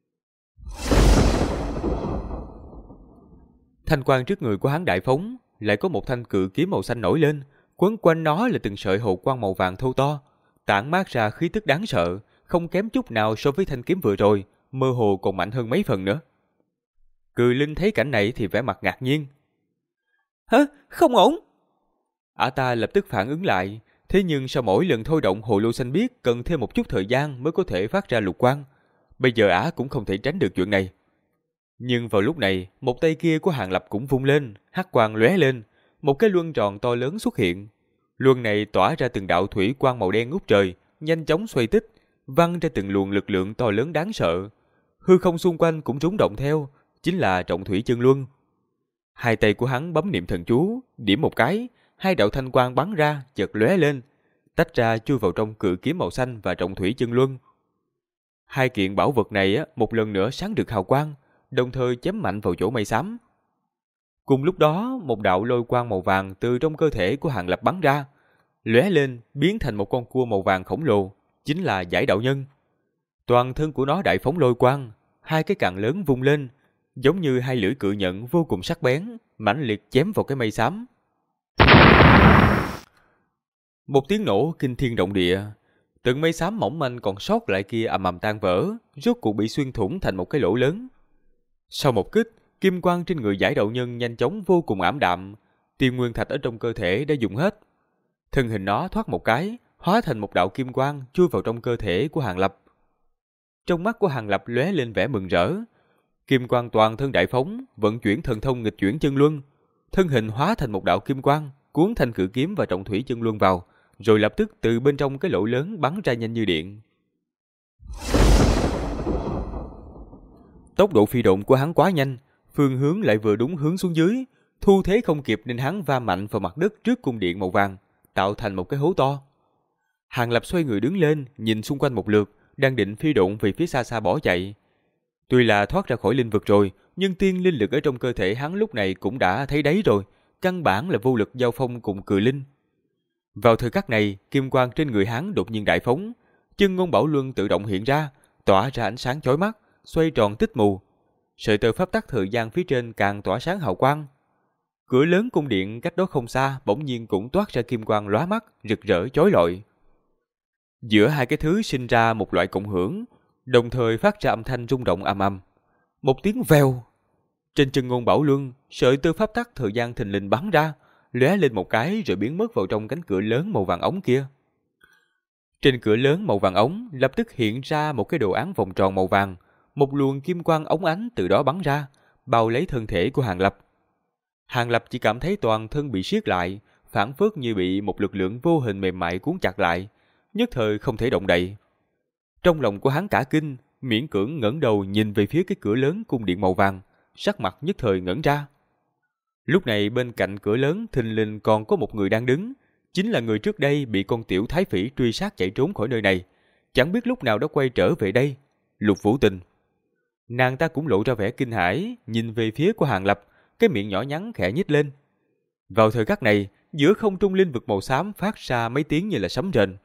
Thanh quang trước người của hắn đại phóng, lại có một thanh cự kiếm màu xanh nổi lên, quấn quanh nó là từng sợi hồ quang màu vàng thô to, tản mát ra khí tức đáng sợ, không kém chút nào so với thanh kiếm vừa rồi, mơ hồ còn mạnh hơn mấy phần nữa. Cự linh thấy cảnh này thì vẻ mặt ngạc nhiên. Hả? Không ổn. Ả ta lập tức phản ứng lại, thế nhưng sau mỗi lần thôi động hồ lô xanh biếc cần thêm một chút thời gian mới có thể phát ra lục quang. Bây giờ Ả cũng không thể tránh được chuyện này. Nhưng vào lúc này, một tay kia của Hàng Lập cũng vung lên, hắc quang lóe lên, một cái luân tròn to lớn xuất hiện. Luân này tỏa ra từng đạo thủy quang màu đen ngút trời, nhanh chóng xoay tích, văng ra từng luồng lực lượng to lớn đáng sợ. Hư không xung quanh cũng rung động theo, chính là trọng thủy chân luân. Hai tay của hắn bấm niệm thần chú, điểm một cái, hai đạo thanh quang bắn ra, chợt lóe lên, tách ra chui vào trong cự kiếm màu xanh và trọng thủy chân luân. Hai kiện bảo vật này một lần nữa sáng rực hào quang, đồng thời chém mạnh vào chỗ mây xám. Cùng lúc đó, một đạo lôi quang màu vàng từ trong cơ thể của Hàng Lập bắn ra, lóe lên biến thành một con cua màu vàng khổng lồ, chính là Giải Đạo Nhân. Toàn thân của nó đại phóng lôi quang, hai cái càn lớn vung lên, giống như hai lưỡi cự nhận vô cùng sắc bén, mãnh liệt chém vào cái mây xám. Một tiếng nổ kinh thiên động địa, từng mây xám mỏng manh còn sót lại kia ầm ầm tan vỡ, rốt cuộc bị xuyên thủng thành một cái lỗ lớn. Sau một kích, kim quang trên người Giải Đạo Nhân nhanh chóng vô cùng ảm đạm, tiên nguyên thạch ở trong cơ thể đã dùng hết. Thân hình nó thoát một cái, hóa thành một đạo kim quang chui vào trong cơ thể của Hàng Lập. Trong mắt của Hàng Lập lóe lên vẻ mừng rỡ, kim quang toàn thân đại phóng, vận chuyển thần thông nghịch chuyển chân luân, thân hình hóa thành một đạo kim quang, cuốn thanh cự kiếm và trọng thủy chân luân vào, rồi lập tức từ bên trong cái lỗ lớn bắn ra nhanh như điện. Tốc độ phi độn của hắn quá nhanh, phương hướng lại vừa đúng hướng xuống dưới, thu thế không kịp nên hắn va mạnh vào mặt đất trước cung điện màu vàng, tạo thành một cái hố to. Hàng Lập xoay người đứng lên, nhìn xung quanh một lượt, đang định phi độn về phía xa xa bỏ chạy. Tuy là thoát ra khỏi linh vực rồi, nhưng tiên linh lực ở trong cơ thể hắn lúc này cũng đã thấy đáy rồi, căn bản là vô lực giao phong cùng cự linh. Vào thời khắc này, kim quang trên người hắn đột nhiên đại phóng, chân ngôn bảo luân tự động hiện ra, tỏa ra ánh sáng chói mắt, xoay tròn tích mù. Sợi tơ pháp tắc thời gian phía trên càng tỏa sáng hào quang. Cửa lớn cung điện cách đó không xa bỗng nhiên cũng toát ra kim quang lóa mắt, rực rỡ chói lọi. Giữa hai cái thứ sinh ra một loại cộng hưởng, đồng thời phát ra âm thanh rung động ầm ầm. Một tiếng vèo. Trên chân ngôn bảo luân, sợi tơ pháp tắc thời gian thình lình bắn ra, lóe lên một cái rồi biến mất vào trong cánh cửa lớn màu vàng ống kia. Trên cửa lớn màu vàng ống lập tức hiện ra một cái đồ án vòng tròn màu vàng, một luồng kim quang óng ánh từ đó bắn ra, bao lấy thân thể của Hàng Lập. Hàng Lập chỉ cảm thấy toàn thân bị siết lại, phảng phất như bị một lực lượng vô hình mềm mại cuốn chặt lại, nhất thời không thể động đậy. Trong lòng của hắn cả kinh, miễn cưỡng ngẩng đầu nhìn về phía cái cửa lớn cung điện màu vàng, sắc mặt nhất thời ngẩn ra. Lúc này bên cạnh cửa lớn thình lình còn có một người đang đứng, chính là người trước đây bị con tiểu thái phỉ truy sát chạy trốn khỏi nơi này, chẳng biết lúc nào đã quay trở về đây, Lục Vũ Tình. Nàng ta cũng lộ ra vẻ kinh hãi, nhìn về phía của Hàng Lập, cái miệng nhỏ nhắn khẽ nhếch lên. Vào thời khắc này, giữa không trung linh vực màu xám phát ra mấy tiếng như là sấm rền.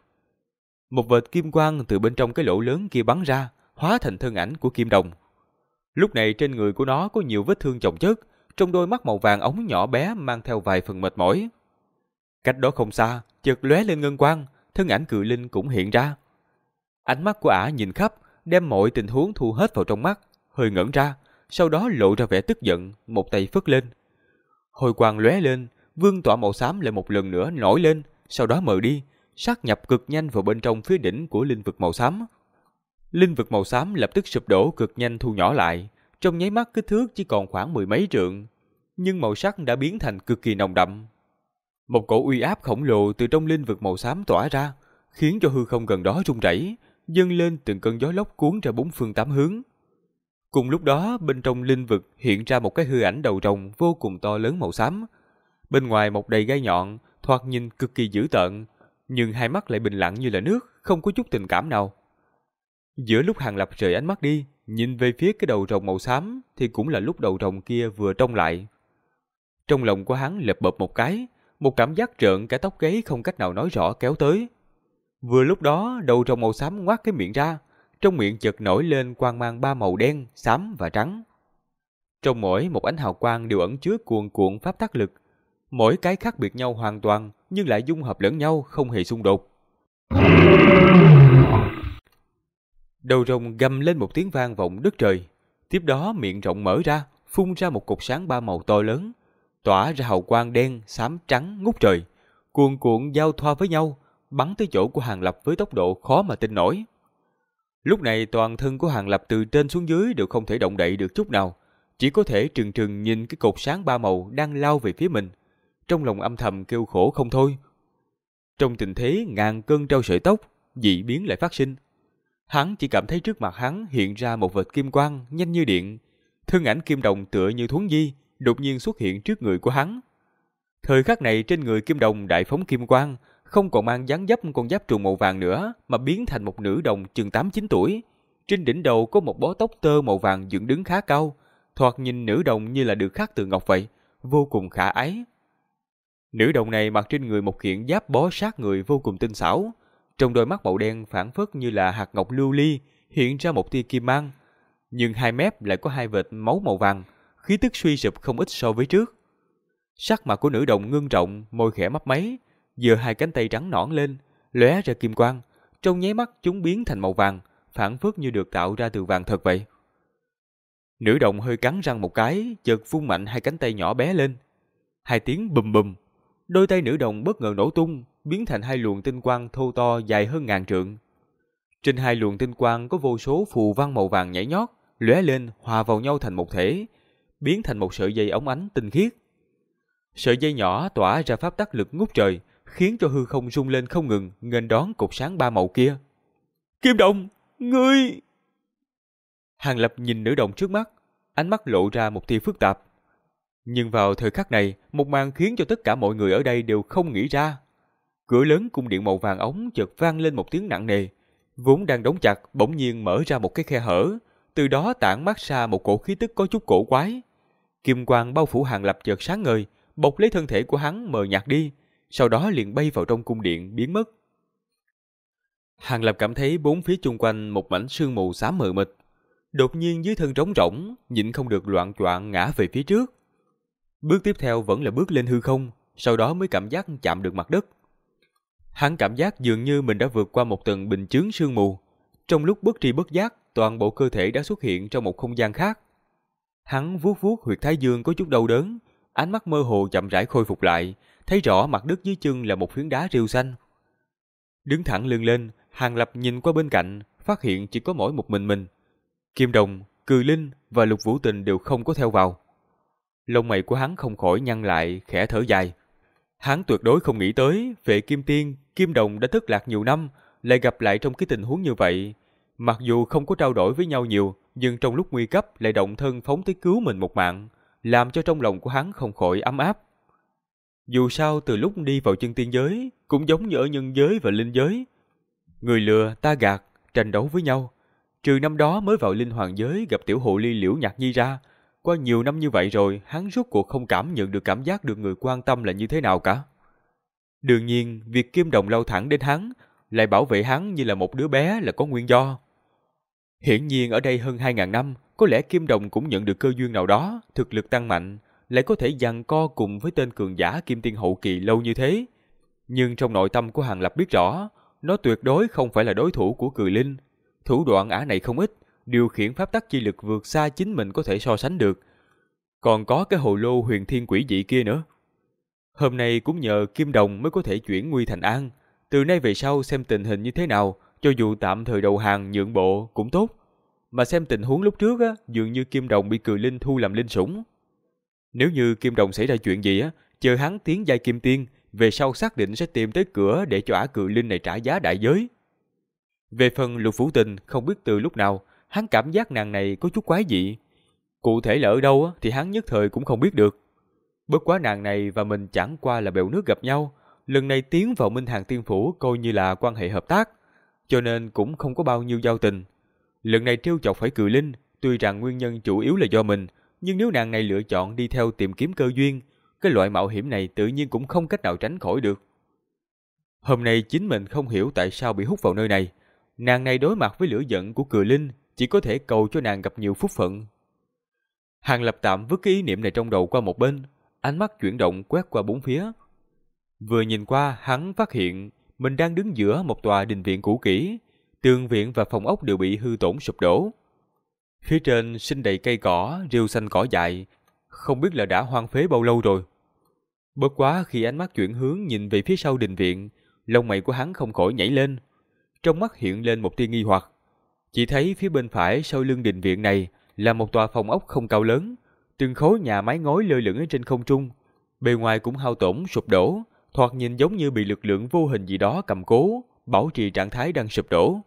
Một vệt kim quang từ bên trong cái lỗ lớn kia bắn ra, hóa thành thân ảnh của Kim Đồng. Lúc này trên người của nó có nhiều vết thương chồng chất, trong đôi mắt màu vàng ống nhỏ bé mang theo vài phần mệt mỏi. Cách đó không xa, chợt lóe lên ngân quang, thân ảnh cự linh cũng hiện ra. Ánh mắt của ả nhìn khắp, đem mọi tình huống thu hết vào trong mắt, hơi ngẩn ra, sau đó lộ ra vẻ tức giận, một tay phất lên. Hồi quang lóe lên, vương tọa màu xám lại một lần nữa nổi lên, sau đó mờ đi, sát nhập cực nhanh vào bên trong phía đỉnh của linh vực màu xám. Linh vực màu xám lập tức sụp đổ cực nhanh thu nhỏ lại, trong nháy mắt kích thước chỉ còn khoảng 10 mấy trượng, nhưng màu sắc đã biến thành cực kỳ nồng đậm. Một cổ uy áp khổng lồ từ trong linh vực màu xám tỏa ra, khiến cho hư không gần đó rung rẩy, dâng lên từng cơn gió lốc cuốn ra bốn phương tám hướng. Cùng lúc đó, bên trong linh vực hiện ra một cái hư ảnh đầu rồng vô cùng to lớn màu xám. Bên ngoài một đầy gai nhọn, thoạt nhìn cực kỳ dữ tợn, nhưng hai mắt lại bình lặng như là nước, không có chút tình cảm nào. Giữa lúc Hàng Lập rời ánh mắt đi, nhìn về phía cái đầu rồng màu xám, thì cũng là lúc đầu rồng kia vừa trông lại. Trong lòng của hắn lệp bợp một cái, một cảm giác trợn cả tóc gáy không cách nào nói rõ kéo tới. Vừa lúc đó, đầu rồng màu xám ngoác cái miệng ra, trong miệng chợt nổi lên quang mang ba màu đen, xám và trắng. Trong mỗi một ánh hào quang đều ẩn chứa cuồn cuộn pháp tắc lực, mỗi cái khác biệt nhau hoàn toàn nhưng lại dung hợp lẫn nhau, không hề xung đột. Đầu rồng gầm lên một tiếng vang vọng đất trời, tiếp đó miệng rộng mở ra, phun ra một cột sáng ba màu to lớn, tỏa ra hào quang đen, xám, trắng ngút trời, cuồn cuộn giao thoa với nhau, bắn tới chỗ của Hàng Lập với tốc độ khó mà tin nổi. Lúc này toàn thân của Hàng Lập từ trên xuống dưới đều không thể động đậy được chút nào, chỉ có thể trừng trừng nhìn cái cột sáng ba màu đang lao về phía mình, trong lòng âm thầm kêu khổ không thôi. Trong tình thế ngàn cân treo sợi tóc, dị biến lại phát sinh. Hắn chỉ cảm thấy trước mặt hắn hiện ra một vệt kim quang nhanh như điện, thân ảnh Kim Đồng tựa như thuấn di, đột nhiên xuất hiện trước người của hắn. Thời khắc này trên người Kim Đồng đại phóng kim quang, không còn mang dáng dấp con giáp trùng màu vàng nữa, mà biến thành một nữ đồng chừng 8-9 tuổi. Trên đỉnh đầu có một bó tóc tơ màu vàng dựng đứng khá cao, thoạt nhìn nữ đồng như là được khắc từ ngọc vậy, vô cùng khả ái. Nữ đồng này mặc trên người một kiện giáp bó sát người vô cùng tinh xảo, trong đôi mắt màu đen phảng phất như là hạt ngọc lưu ly, hiện ra một tia kim mang, nhưng hai mép lại có hai vệt máu màu vàng, khí tức suy sụp không ít so với trước. Sắc mặt của nữ đồng ngưng trọng, môi khẽ mấp máy, giơ hai cánh tay trắng nõn lên, lóe ra kim quang, trong nháy mắt chúng biến thành màu vàng, phảng phất như được tạo ra từ vàng thật vậy. Nữ đồng hơi cắn răng một cái, chợt vung mạnh hai cánh tay nhỏ bé lên. Hai tiếng bùm bùm, đôi tay nữ đồng bất ngờ nổ tung, biến thành hai luồng tinh quang thô to dài hơn 1000 trượng. Trên hai luồng tinh quang có vô số phù văn màu vàng nhảy nhót, lóe lên hòa vào nhau thành một thể, biến thành một sợi dây óng ánh tinh khiết. Sợi dây nhỏ tỏa ra pháp tắc lực ngút trời, khiến cho hư không rung lên không ngừng, nghênh đón cột sáng ba màu kia. Kim Đồng, ngươi! Hàng Lập nhìn nữ đồng trước mắt, ánh mắt lộ ra một tia phức tạp. Nhưng vào thời khắc này, một màn khiến cho tất cả mọi người ở đây đều không nghĩ ra. Cửa lớn cung điện màu vàng ống chợt vang lên một tiếng nặng nề, vốn đang đóng chặt bỗng nhiên mở ra một cái khe hở, từ đó tản mát ra một cổ khí tức có chút cổ quái. Kim quang bao phủ Hàng Lập chợt sáng ngời, bọc lấy thân thể của hắn mờ nhạt đi, sau đó liền bay vào trong cung điện biến mất. Hàng Lập cảm thấy bốn phía chung quanh một mảnh sương mù xám mờ mịt, đột nhiên dưới thân trống rỗng, nhịn không được loạng choạng ngã về phía trước. Bước tiếp theo vẫn là bước lên hư không, sau đó mới cảm giác chạm được mặt đất. Hắn cảm giác dường như mình đã vượt qua một tầng bình chướng sương mù, trong lúc bất tri bất giác, toàn bộ cơ thể đã xuất hiện trong một không gian khác. Hắn vuốt vuốt huyệt thái dương có chút đau đớn, ánh mắt mơ hồ chậm rãi khôi phục lại, thấy rõ mặt đất dưới chân là một phiến đá rêu xanh. Đứng thẳng lưng lên, Hàng Lập nhìn qua bên cạnh, phát hiện chỉ có mỗi một mình. Kim Đồng, Cừ Linh và Lục Vũ Tình đều không có theo vào. Lông mày của hắn không khỏi nhăn lại, khẽ thở dài. Hắn tuyệt đối không nghĩ tới Vệ Kim Tiên, Kim Đồng đã thất lạc nhiều năm, lại gặp lại trong cái tình huống như vậy. Mặc dù không có trao đổi với nhau nhiều, nhưng trong lúc nguy cấp lại động thân phóng tới cứu mình một mạng, làm cho trong lòng của hắn không khỏi ấm áp. Dù sao từ lúc đi vào chân tiên giới, cũng giống như ở nhân giới và linh giới. Người lừa, ta gạt, tranh đấu với nhau. Trừ năm đó mới vào linh hoàng giới gặp tiểu hồ ly Liễu Nhạc Nhi ra, qua nhiều năm như vậy rồi, hắn rốt cuộc không cảm nhận được cảm giác được người quan tâm là như thế nào cả. Đương nhiên, việc Kim Đồng lao thẳng đến hắn, lại bảo vệ hắn như là một đứa bé là có nguyên do. Hiển nhiên ở đây hơn 2.000 năm, có lẽ Kim Đồng cũng nhận được cơ duyên nào đó, thực lực tăng mạnh, lại có thể giằng co cùng với tên cường giả Kim Tiên hậu kỳ lâu như thế. Nhưng trong nội tâm của Hàng Lập biết rõ, nó tuyệt đối không phải là đối thủ của Cừ Linh. Thủ đoạn ả này không ít, điều khiển pháp tắc chi lực vượt xa chính mình có thể so sánh được. Còn có cái hồ lô huyền thiên quỷ dị kia nữa. Hôm nay cũng nhờ Kim Đồng mới có thể chuyển nguy thành an. Từ nay về sau xem tình hình như thế nào, cho dù tạm thời đầu hàng nhượng bộ cũng tốt. Mà xem tình huống lúc trước á, dường như Kim Đồng bị Cừ Linh thu làm linh sủng. Nếu như Kim Đồng xảy ra chuyện gì á, chờ hắn tiến giai Kim Tiên, về sau xác định sẽ tìm tới cửa để cho ả Cừ Linh này trả giá đại giới. Về phần Lục Vũ Tình, không biết từ lúc nào, hắn cảm giác nàng này có chút quái dị. Cụ thể là ở đâu á, thì hắn nhất thời cũng không biết được. Bất quá nàng này và mình chẳng qua là bèo nước gặp nhau, lần này tiến vào Minh Hàng Tiên Phủ coi như là quan hệ hợp tác, cho nên cũng không có bao nhiêu giao tình. Lần này trêu chọc phải Cừ Linh, tuy rằng nguyên nhân chủ yếu là do mình, nhưng nếu nàng này lựa chọn đi theo tìm kiếm cơ duyên, cái loại mạo hiểm này tự nhiên cũng không cách nào tránh khỏi được. Hôm nay chính mình không hiểu tại sao bị hút vào nơi này. Nàng này đối mặt với lửa giận của Cừ Linh, chỉ có thể cầu cho nàng gặp nhiều phúc phận. Hàng Lập tạm vứt cái ý niệm này trong đầu qua một bên, ánh mắt chuyển động quét qua bốn phía. Vừa nhìn qua, hắn phát hiện mình đang đứng giữa một tòa đình viện cũ kỹ, tường viện và phòng ốc đều bị hư tổn sụp đổ. Phía trên sinh đầy cây cỏ, rêu xanh cỏ dại, không biết là đã hoang phế bao lâu rồi. Bất quá khi ánh mắt chuyển hướng nhìn về phía sau đình viện, lông mày của hắn không khỏi nhảy lên. Trong mắt hiện lên một tia nghi hoặc. Chỉ thấy phía bên phải sau lưng đình viện này là một tòa phòng ốc không cao lớn, từng khối nhà mái ngói lơ lửng ở trên không trung. Bề ngoài cũng hao tổn sụp đổ, thoạt nhìn giống như bị lực lượng vô hình gì đó cầm cố, bảo trì trạng thái đang sụp đổ.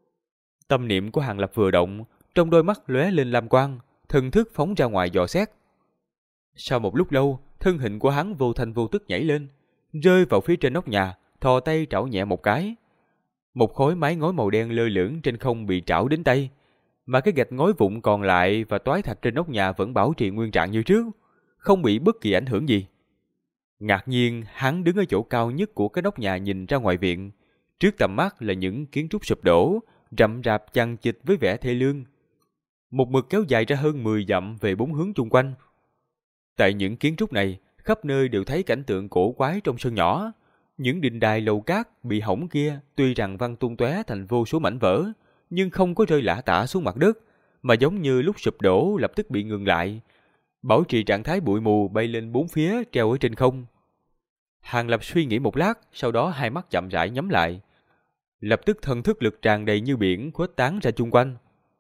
Tâm niệm của Hàng Lập vừa động, trong đôi mắt lóe lên lam quang, thần thức phóng ra ngoài dò xét. Sau một lúc lâu, thân hình của hắn vô thanh vô tức nhảy lên, rơi vào phía trên nóc nhà, thò tay trảo nhẹ một cái. Một khối mái ngói màu đen lơ lửng trên không bị trảo đến tay, mà cái gạch ngói vụn còn lại và toái thạch trên nóc nhà vẫn bảo trì nguyên trạng như trước, không bị bất kỳ ảnh hưởng gì. Ngạc nhiên, hắn đứng ở chỗ cao nhất của cái nóc nhà nhìn ra ngoài viện, trước tầm mắt là những kiến trúc sụp đổ, rậm rạp chằng chịt với vẻ thê lương. Một mực kéo dài ra hơn 10 dặm về bốn hướng chung quanh. Tại những kiến trúc này, khắp nơi đều thấy cảnh tượng cổ quái trong sân nhỏ. Những đình đài lầu cát bị hỏng kia tuy rằng văng tung tóe thành vô số mảnh vỡ, nhưng không có rơi lả tả xuống mặt đất, mà giống như lúc sụp đổ lập tức bị ngừng lại, bảo trì trạng thái bụi mù bay lên bốn phía treo ở trên không. Hàng Lập suy nghĩ một lát, sau đó hai mắt chậm rãi nhắm lại. Lập tức thần thức lực tràn đầy như biển khuếch tán ra chung quanh.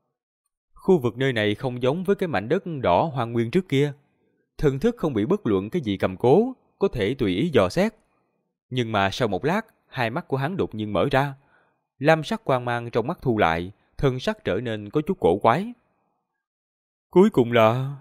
Khu vực nơi này không giống với cái mảnh đất đỏ hoang nguyên trước kia. Thần thức không bị bất luận cái gì cầm cố, có thể tùy ý dò xét. Nhưng mà sau một lát, hai mắt của hắn đột nhiên mở ra. Lam sắc quang mang trong mắt thu lại, thân sắc trở nên có chút cổ quái. Cuối cùng là...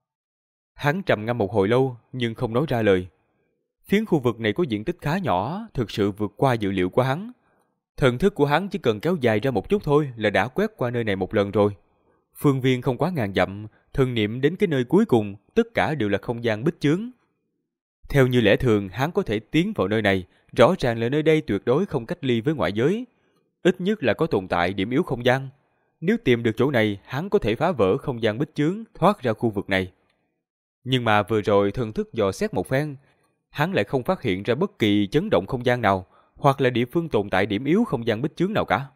Hắn trầm ngâm một hồi lâu, nhưng không nói ra lời. Phiến khu vực này có diện tích khá nhỏ, thực sự vượt qua dự liệu của hắn. Thần thức của hắn chỉ cần kéo dài ra một chút thôi là đã quét qua nơi này một lần rồi. Phương viên không quá ngàn dặm, thần niệm đến cái nơi cuối cùng, tất cả đều là không gian bích chướng. Theo như lẽ thường, hắn có thể tiến vào nơi này, rõ ràng là nơi đây tuyệt đối không cách ly với ngoại giới. Ít nhất là có tồn tại điểm yếu không gian. Nếu tìm được chỗ này, hắn có thể phá vỡ không gian bích chướng, thoát ra khu vực này. Nhưng mà vừa rồi thần thức dò xét một phen, hắn lại không phát hiện ra bất kỳ chấn động không gian nào, hoặc là địa phương tồn tại điểm yếu không gian bích chướng nào cả.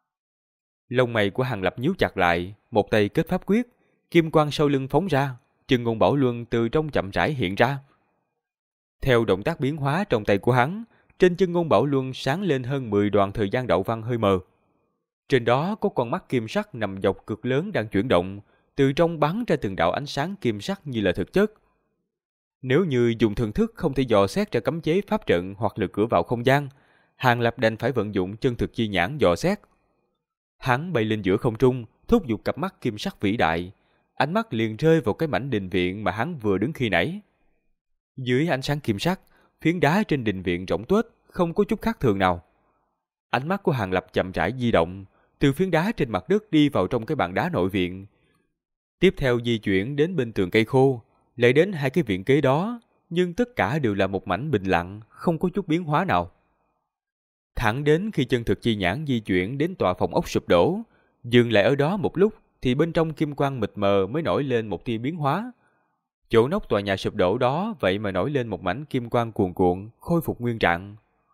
Lông mày của Hàng Lập nhíu chặt lại, một tay kết pháp quyết, kim quang sau lưng phóng ra, Chân Ngôn Bảo Luân từ trong chậm rãi hiện ra. Theo động tác biến hóa trong tay của hắn, trên chân Ngôn Bảo Luân sáng lên hơn 10 đoạn thời gian đạo văn hơi mờ. Trên đó có con mắt kim sắc nằm dọc cực lớn đang chuyển động, từ trong bắn ra từng đạo ánh sáng kim sắc như là thực chất. Nếu như dùng thần thức không thể dò xét ra cấm chế pháp trận hoặc là cửa vào không gian, Hàng Lập đành phải vận dụng chân thực chi nhãn dò xét. Hắn bay lên giữa không trung, thúc giục cặp mắt kim sắc vĩ đại, ánh mắt liền rơi vào cái mảnh đình viện mà hắn vừa đứng khi nãy. Dưới ánh sáng kim sắc, phiến đá trên đình viện rỗng tuếch, không có chút khác thường nào. Ánh mắt của Hàng Lập chậm rãi di động, từ phiến đá trên mặt đất đi vào trong cái bàn đá nội viện. Tiếp theo di chuyển đến bên tường cây khô, lại đến hai cái viện kế đó, nhưng tất cả đều là một mảnh bình lặng, không có chút biến hóa nào. Thẳng đến khi chân thực chi nhãn di chuyển đến tòa phòng ốc sụp đổ, dừng lại ở đó một lúc thì bên trong kim quang mịt mờ mới nổi lên một tia biến hóa. Chỗ nóc tòa nhà sụp đổ đó vậy mà nổi lên một mảnh kim quang cuồn cuộn, khôi phục nguyên trạng.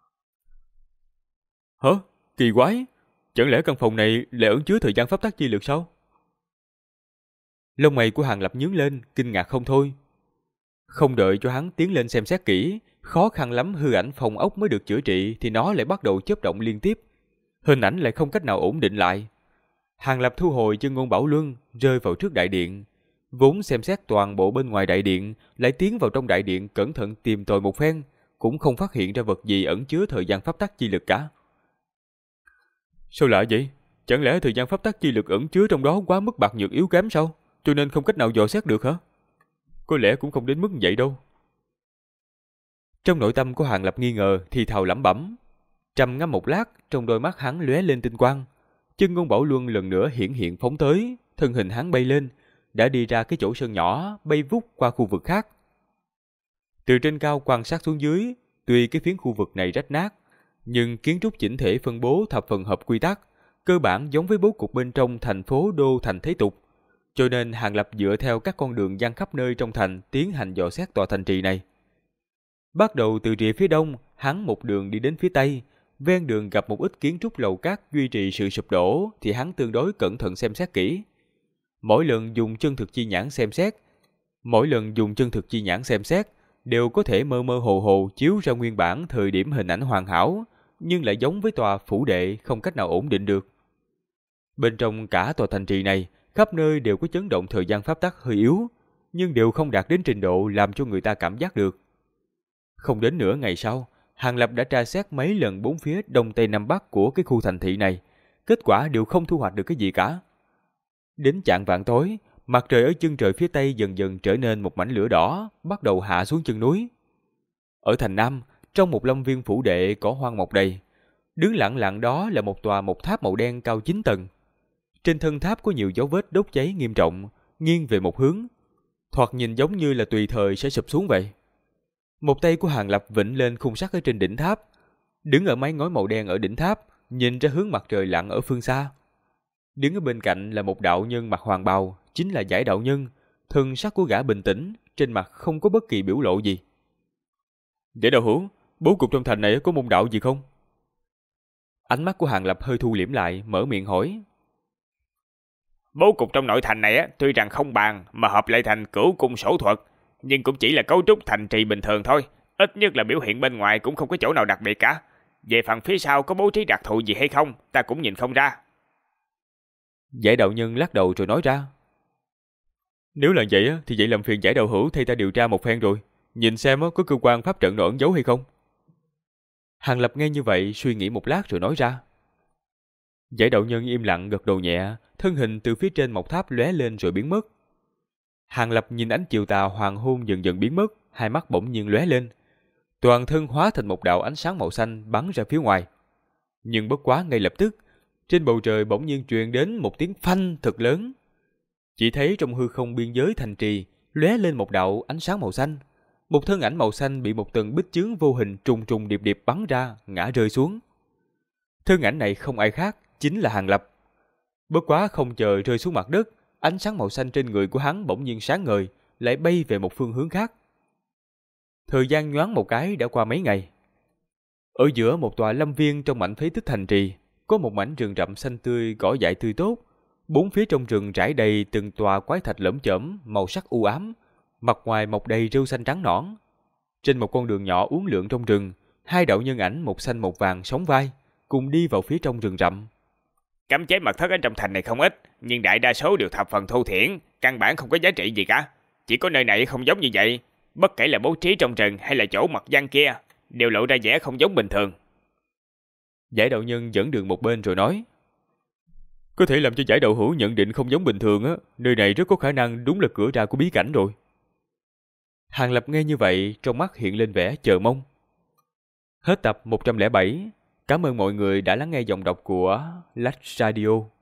Hả? Kỳ quái! Chẳng lẽ căn phòng này lại ẩn chứa thời gian pháp tắc chi lực sao? Lông mày của Hàng Lập nhướng lên, kinh ngạc không thôi. Không đợi cho hắn tiến lên xem xét kỹ, khó khăn lắm hư ảnh phòng ốc mới được chữa trị thì nó lại bắt đầu chớp động liên tiếp. Hình ảnh lại không cách nào ổn định lại. Hàng Lập thu hồi chân Ngôn Bảo Luân, rơi vào trước đại điện. Vốn xem xét toàn bộ bên ngoài đại điện, lại tiến vào trong đại điện cẩn thận tìm tòi một phen, cũng không phát hiện ra vật gì ẩn chứa thời gian pháp tắc chi lực cả. Sao lạ vậy? Chẳng lẽ thời gian pháp tắc chi lực ẩn chứa trong đó quá mức bạc nhược yếu kém sao? Cho nên không cách nào dò xét được hả? Có lẽ cũng không đến mức vậy đâu. Trong nội tâm của Hàng Lập nghi ngờ thì thào lẩm bẩm. Trầm ngâm một lát, trong đôi mắt hắn lóe lên tinh quang. Chân Ngôn Bảo Luân lần nữa hiển hiện phóng tới, thân hình hắn bay lên, đã đi ra cái chỗ sân nhỏ, bay vút qua khu vực khác. Từ trên cao quan sát xuống dưới, tuy cái phiến khu vực này rách nát, nhưng kiến trúc chỉnh thể phân bố thập phần hợp quy tắc, cơ bản giống với bố cục bên trong thành phố đô thành thế tục. Cho nên Hàng Lập dựa theo các con đường giăng khắp nơi trong thành tiến hành dò xét tòa thành trì này. Bắt đầu từ rìa phía đông, hắn một đường đi đến phía tây, ven đường gặp một ít kiến trúc lầu cát duy trì sự sụp đổ thì hắn tương đối cẩn thận xem xét kỹ. Mỗi lần dùng chân thực chi nhãn xem xét, đều có thể mơ mơ hồ hồ chiếu ra nguyên bản thời điểm hình ảnh hoàn hảo, nhưng lại giống với tòa phủ đệ không cách nào ổn định được. Bên trong cả tòa thành trì này, khắp nơi đều có chấn động thời gian pháp tắc hơi yếu, nhưng đều không đạt đến trình độ làm cho người ta cảm giác được. Không đến nửa ngày sau, Hàng Lập đã tra xét mấy lần bốn phía đông tây nam bắc của cái khu thành thị này, kết quả đều không thu hoạch được cái gì cả. Đến chạng vạng tối, mặt trời ở chân trời phía tây dần dần trở nên một mảnh lửa đỏ, bắt đầu hạ xuống chân núi. Ở thành Nam, trong một lâm viên phủ đệ cỏ hoang mọc đầy, đứng lặng lặng đó là một tháp màu đen cao 9 tầng. Trên thân tháp có nhiều dấu vết đốt cháy nghiêm trọng, nghiêng về một hướng, thoạt nhìn giống như là tùy thời sẽ sụp xuống vậy. Một tay của Hàng Lập vịnh lên khung sắt ở trên đỉnh tháp, đứng ở mái ngói màu đen ở đỉnh tháp, nhìn ra hướng mặt trời lặn ở phương xa. Đứng ở bên cạnh là một đạo nhân mặc hoàng bào, chính là Giải đạo nhân, thân sắc của gã bình tĩnh, trên mặt không có bất kỳ biểu lộ gì. Giải đạo hữu, bố cục trong thành này có môn đạo gì không? Ánh mắt của Hàng Lập hơi thu liễm lại, mở miệng hỏi. Bố cục trong nội thành này tuy rằng không bàn mà hợp lại thành cửu cung sổ thuật, nhưng cũng chỉ là cấu trúc thành trì bình thường thôi, ít nhất là biểu hiện bên ngoài cũng không có chỗ nào đặc biệt cả. Về phần phía sau có bố trí đặc thù gì hay không, ta cũng nhìn không ra. Giải đạo nhân lắc đầu rồi nói ra. Nếu là vậy thì vậy làm phiền Giải đạo hữu thay ta điều tra một phen rồi, nhìn xem có cơ quan pháp trận nào ẩn giấu hay không. Hàng Lập nghe như vậy suy nghĩ một lát rồi nói ra. Giải đạo nhân im lặng gật đầu nhẹ, thân hình từ phía trên một tháp lóe lên rồi biến mất. Hàng Lập nhìn ánh chiều tà hoàng hôn dần dần biến mất, hai mắt bỗng nhiên lóe lên, toàn thân hóa thành một đạo ánh sáng màu xanh bắn ra phía ngoài. Nhưng bất quá ngay lập tức, trên bầu trời bỗng nhiên truyền đến một tiếng phanh thật lớn. Chỉ thấy trong hư không biên giới thành trì lóe lên một đạo ánh sáng màu xanh, một thân ảnh màu xanh bị một tầng bích chướng vô hình trùng trùng điệp điệp bắn ra, ngã rơi xuống. Thân ảnh này không ai khác, chính là Hàng Lập. Bất quá không chờ rơi xuống mặt đất, ánh sáng màu xanh trên người của hắn bỗng nhiên sáng ngời, lại bay về một phương hướng khác. Thời gian nhoáng một cái đã qua mấy ngày. Ở giữa một tòa lâm viên trong mảnh phế tích thành trì, có một mảnh rừng rậm xanh tươi, cỏ dại tươi tốt. Bốn phía trong rừng trải đầy từng tòa quái thạch lởm chởm, màu sắc u ám, mặt ngoài mọc đầy rêu xanh trắng nõn. Trên một con đường nhỏ uốn lượn trong rừng, hai đạo nhân ảnh một xanh một vàng sóng vai, cùng đi vào phía trong rừng rậm. Cấm chế mật thất ở trong thành này không ít, nhưng đại đa số đều thập phần thô thiển, căn bản không có giá trị gì cả. Chỉ có nơi này không giống như vậy, bất kể là bố trí trong rừng hay là chỗ mật văn kia, đều lộ ra vẻ không giống bình thường. Giải đạo nhân dẫn đường một bên rồi nói: Có thể làm cho giải đạo hữu nhận định không giống bình thường á, nơi này rất có khả năng đúng là cửa ra của bí cảnh rồi. Hàng Lập nghe như vậy, trong mắt hiện lên vẻ chờ mong. Hết tập 107. Cảm ơn mọi người đã lắng nghe giọng đọc của Lách Radio.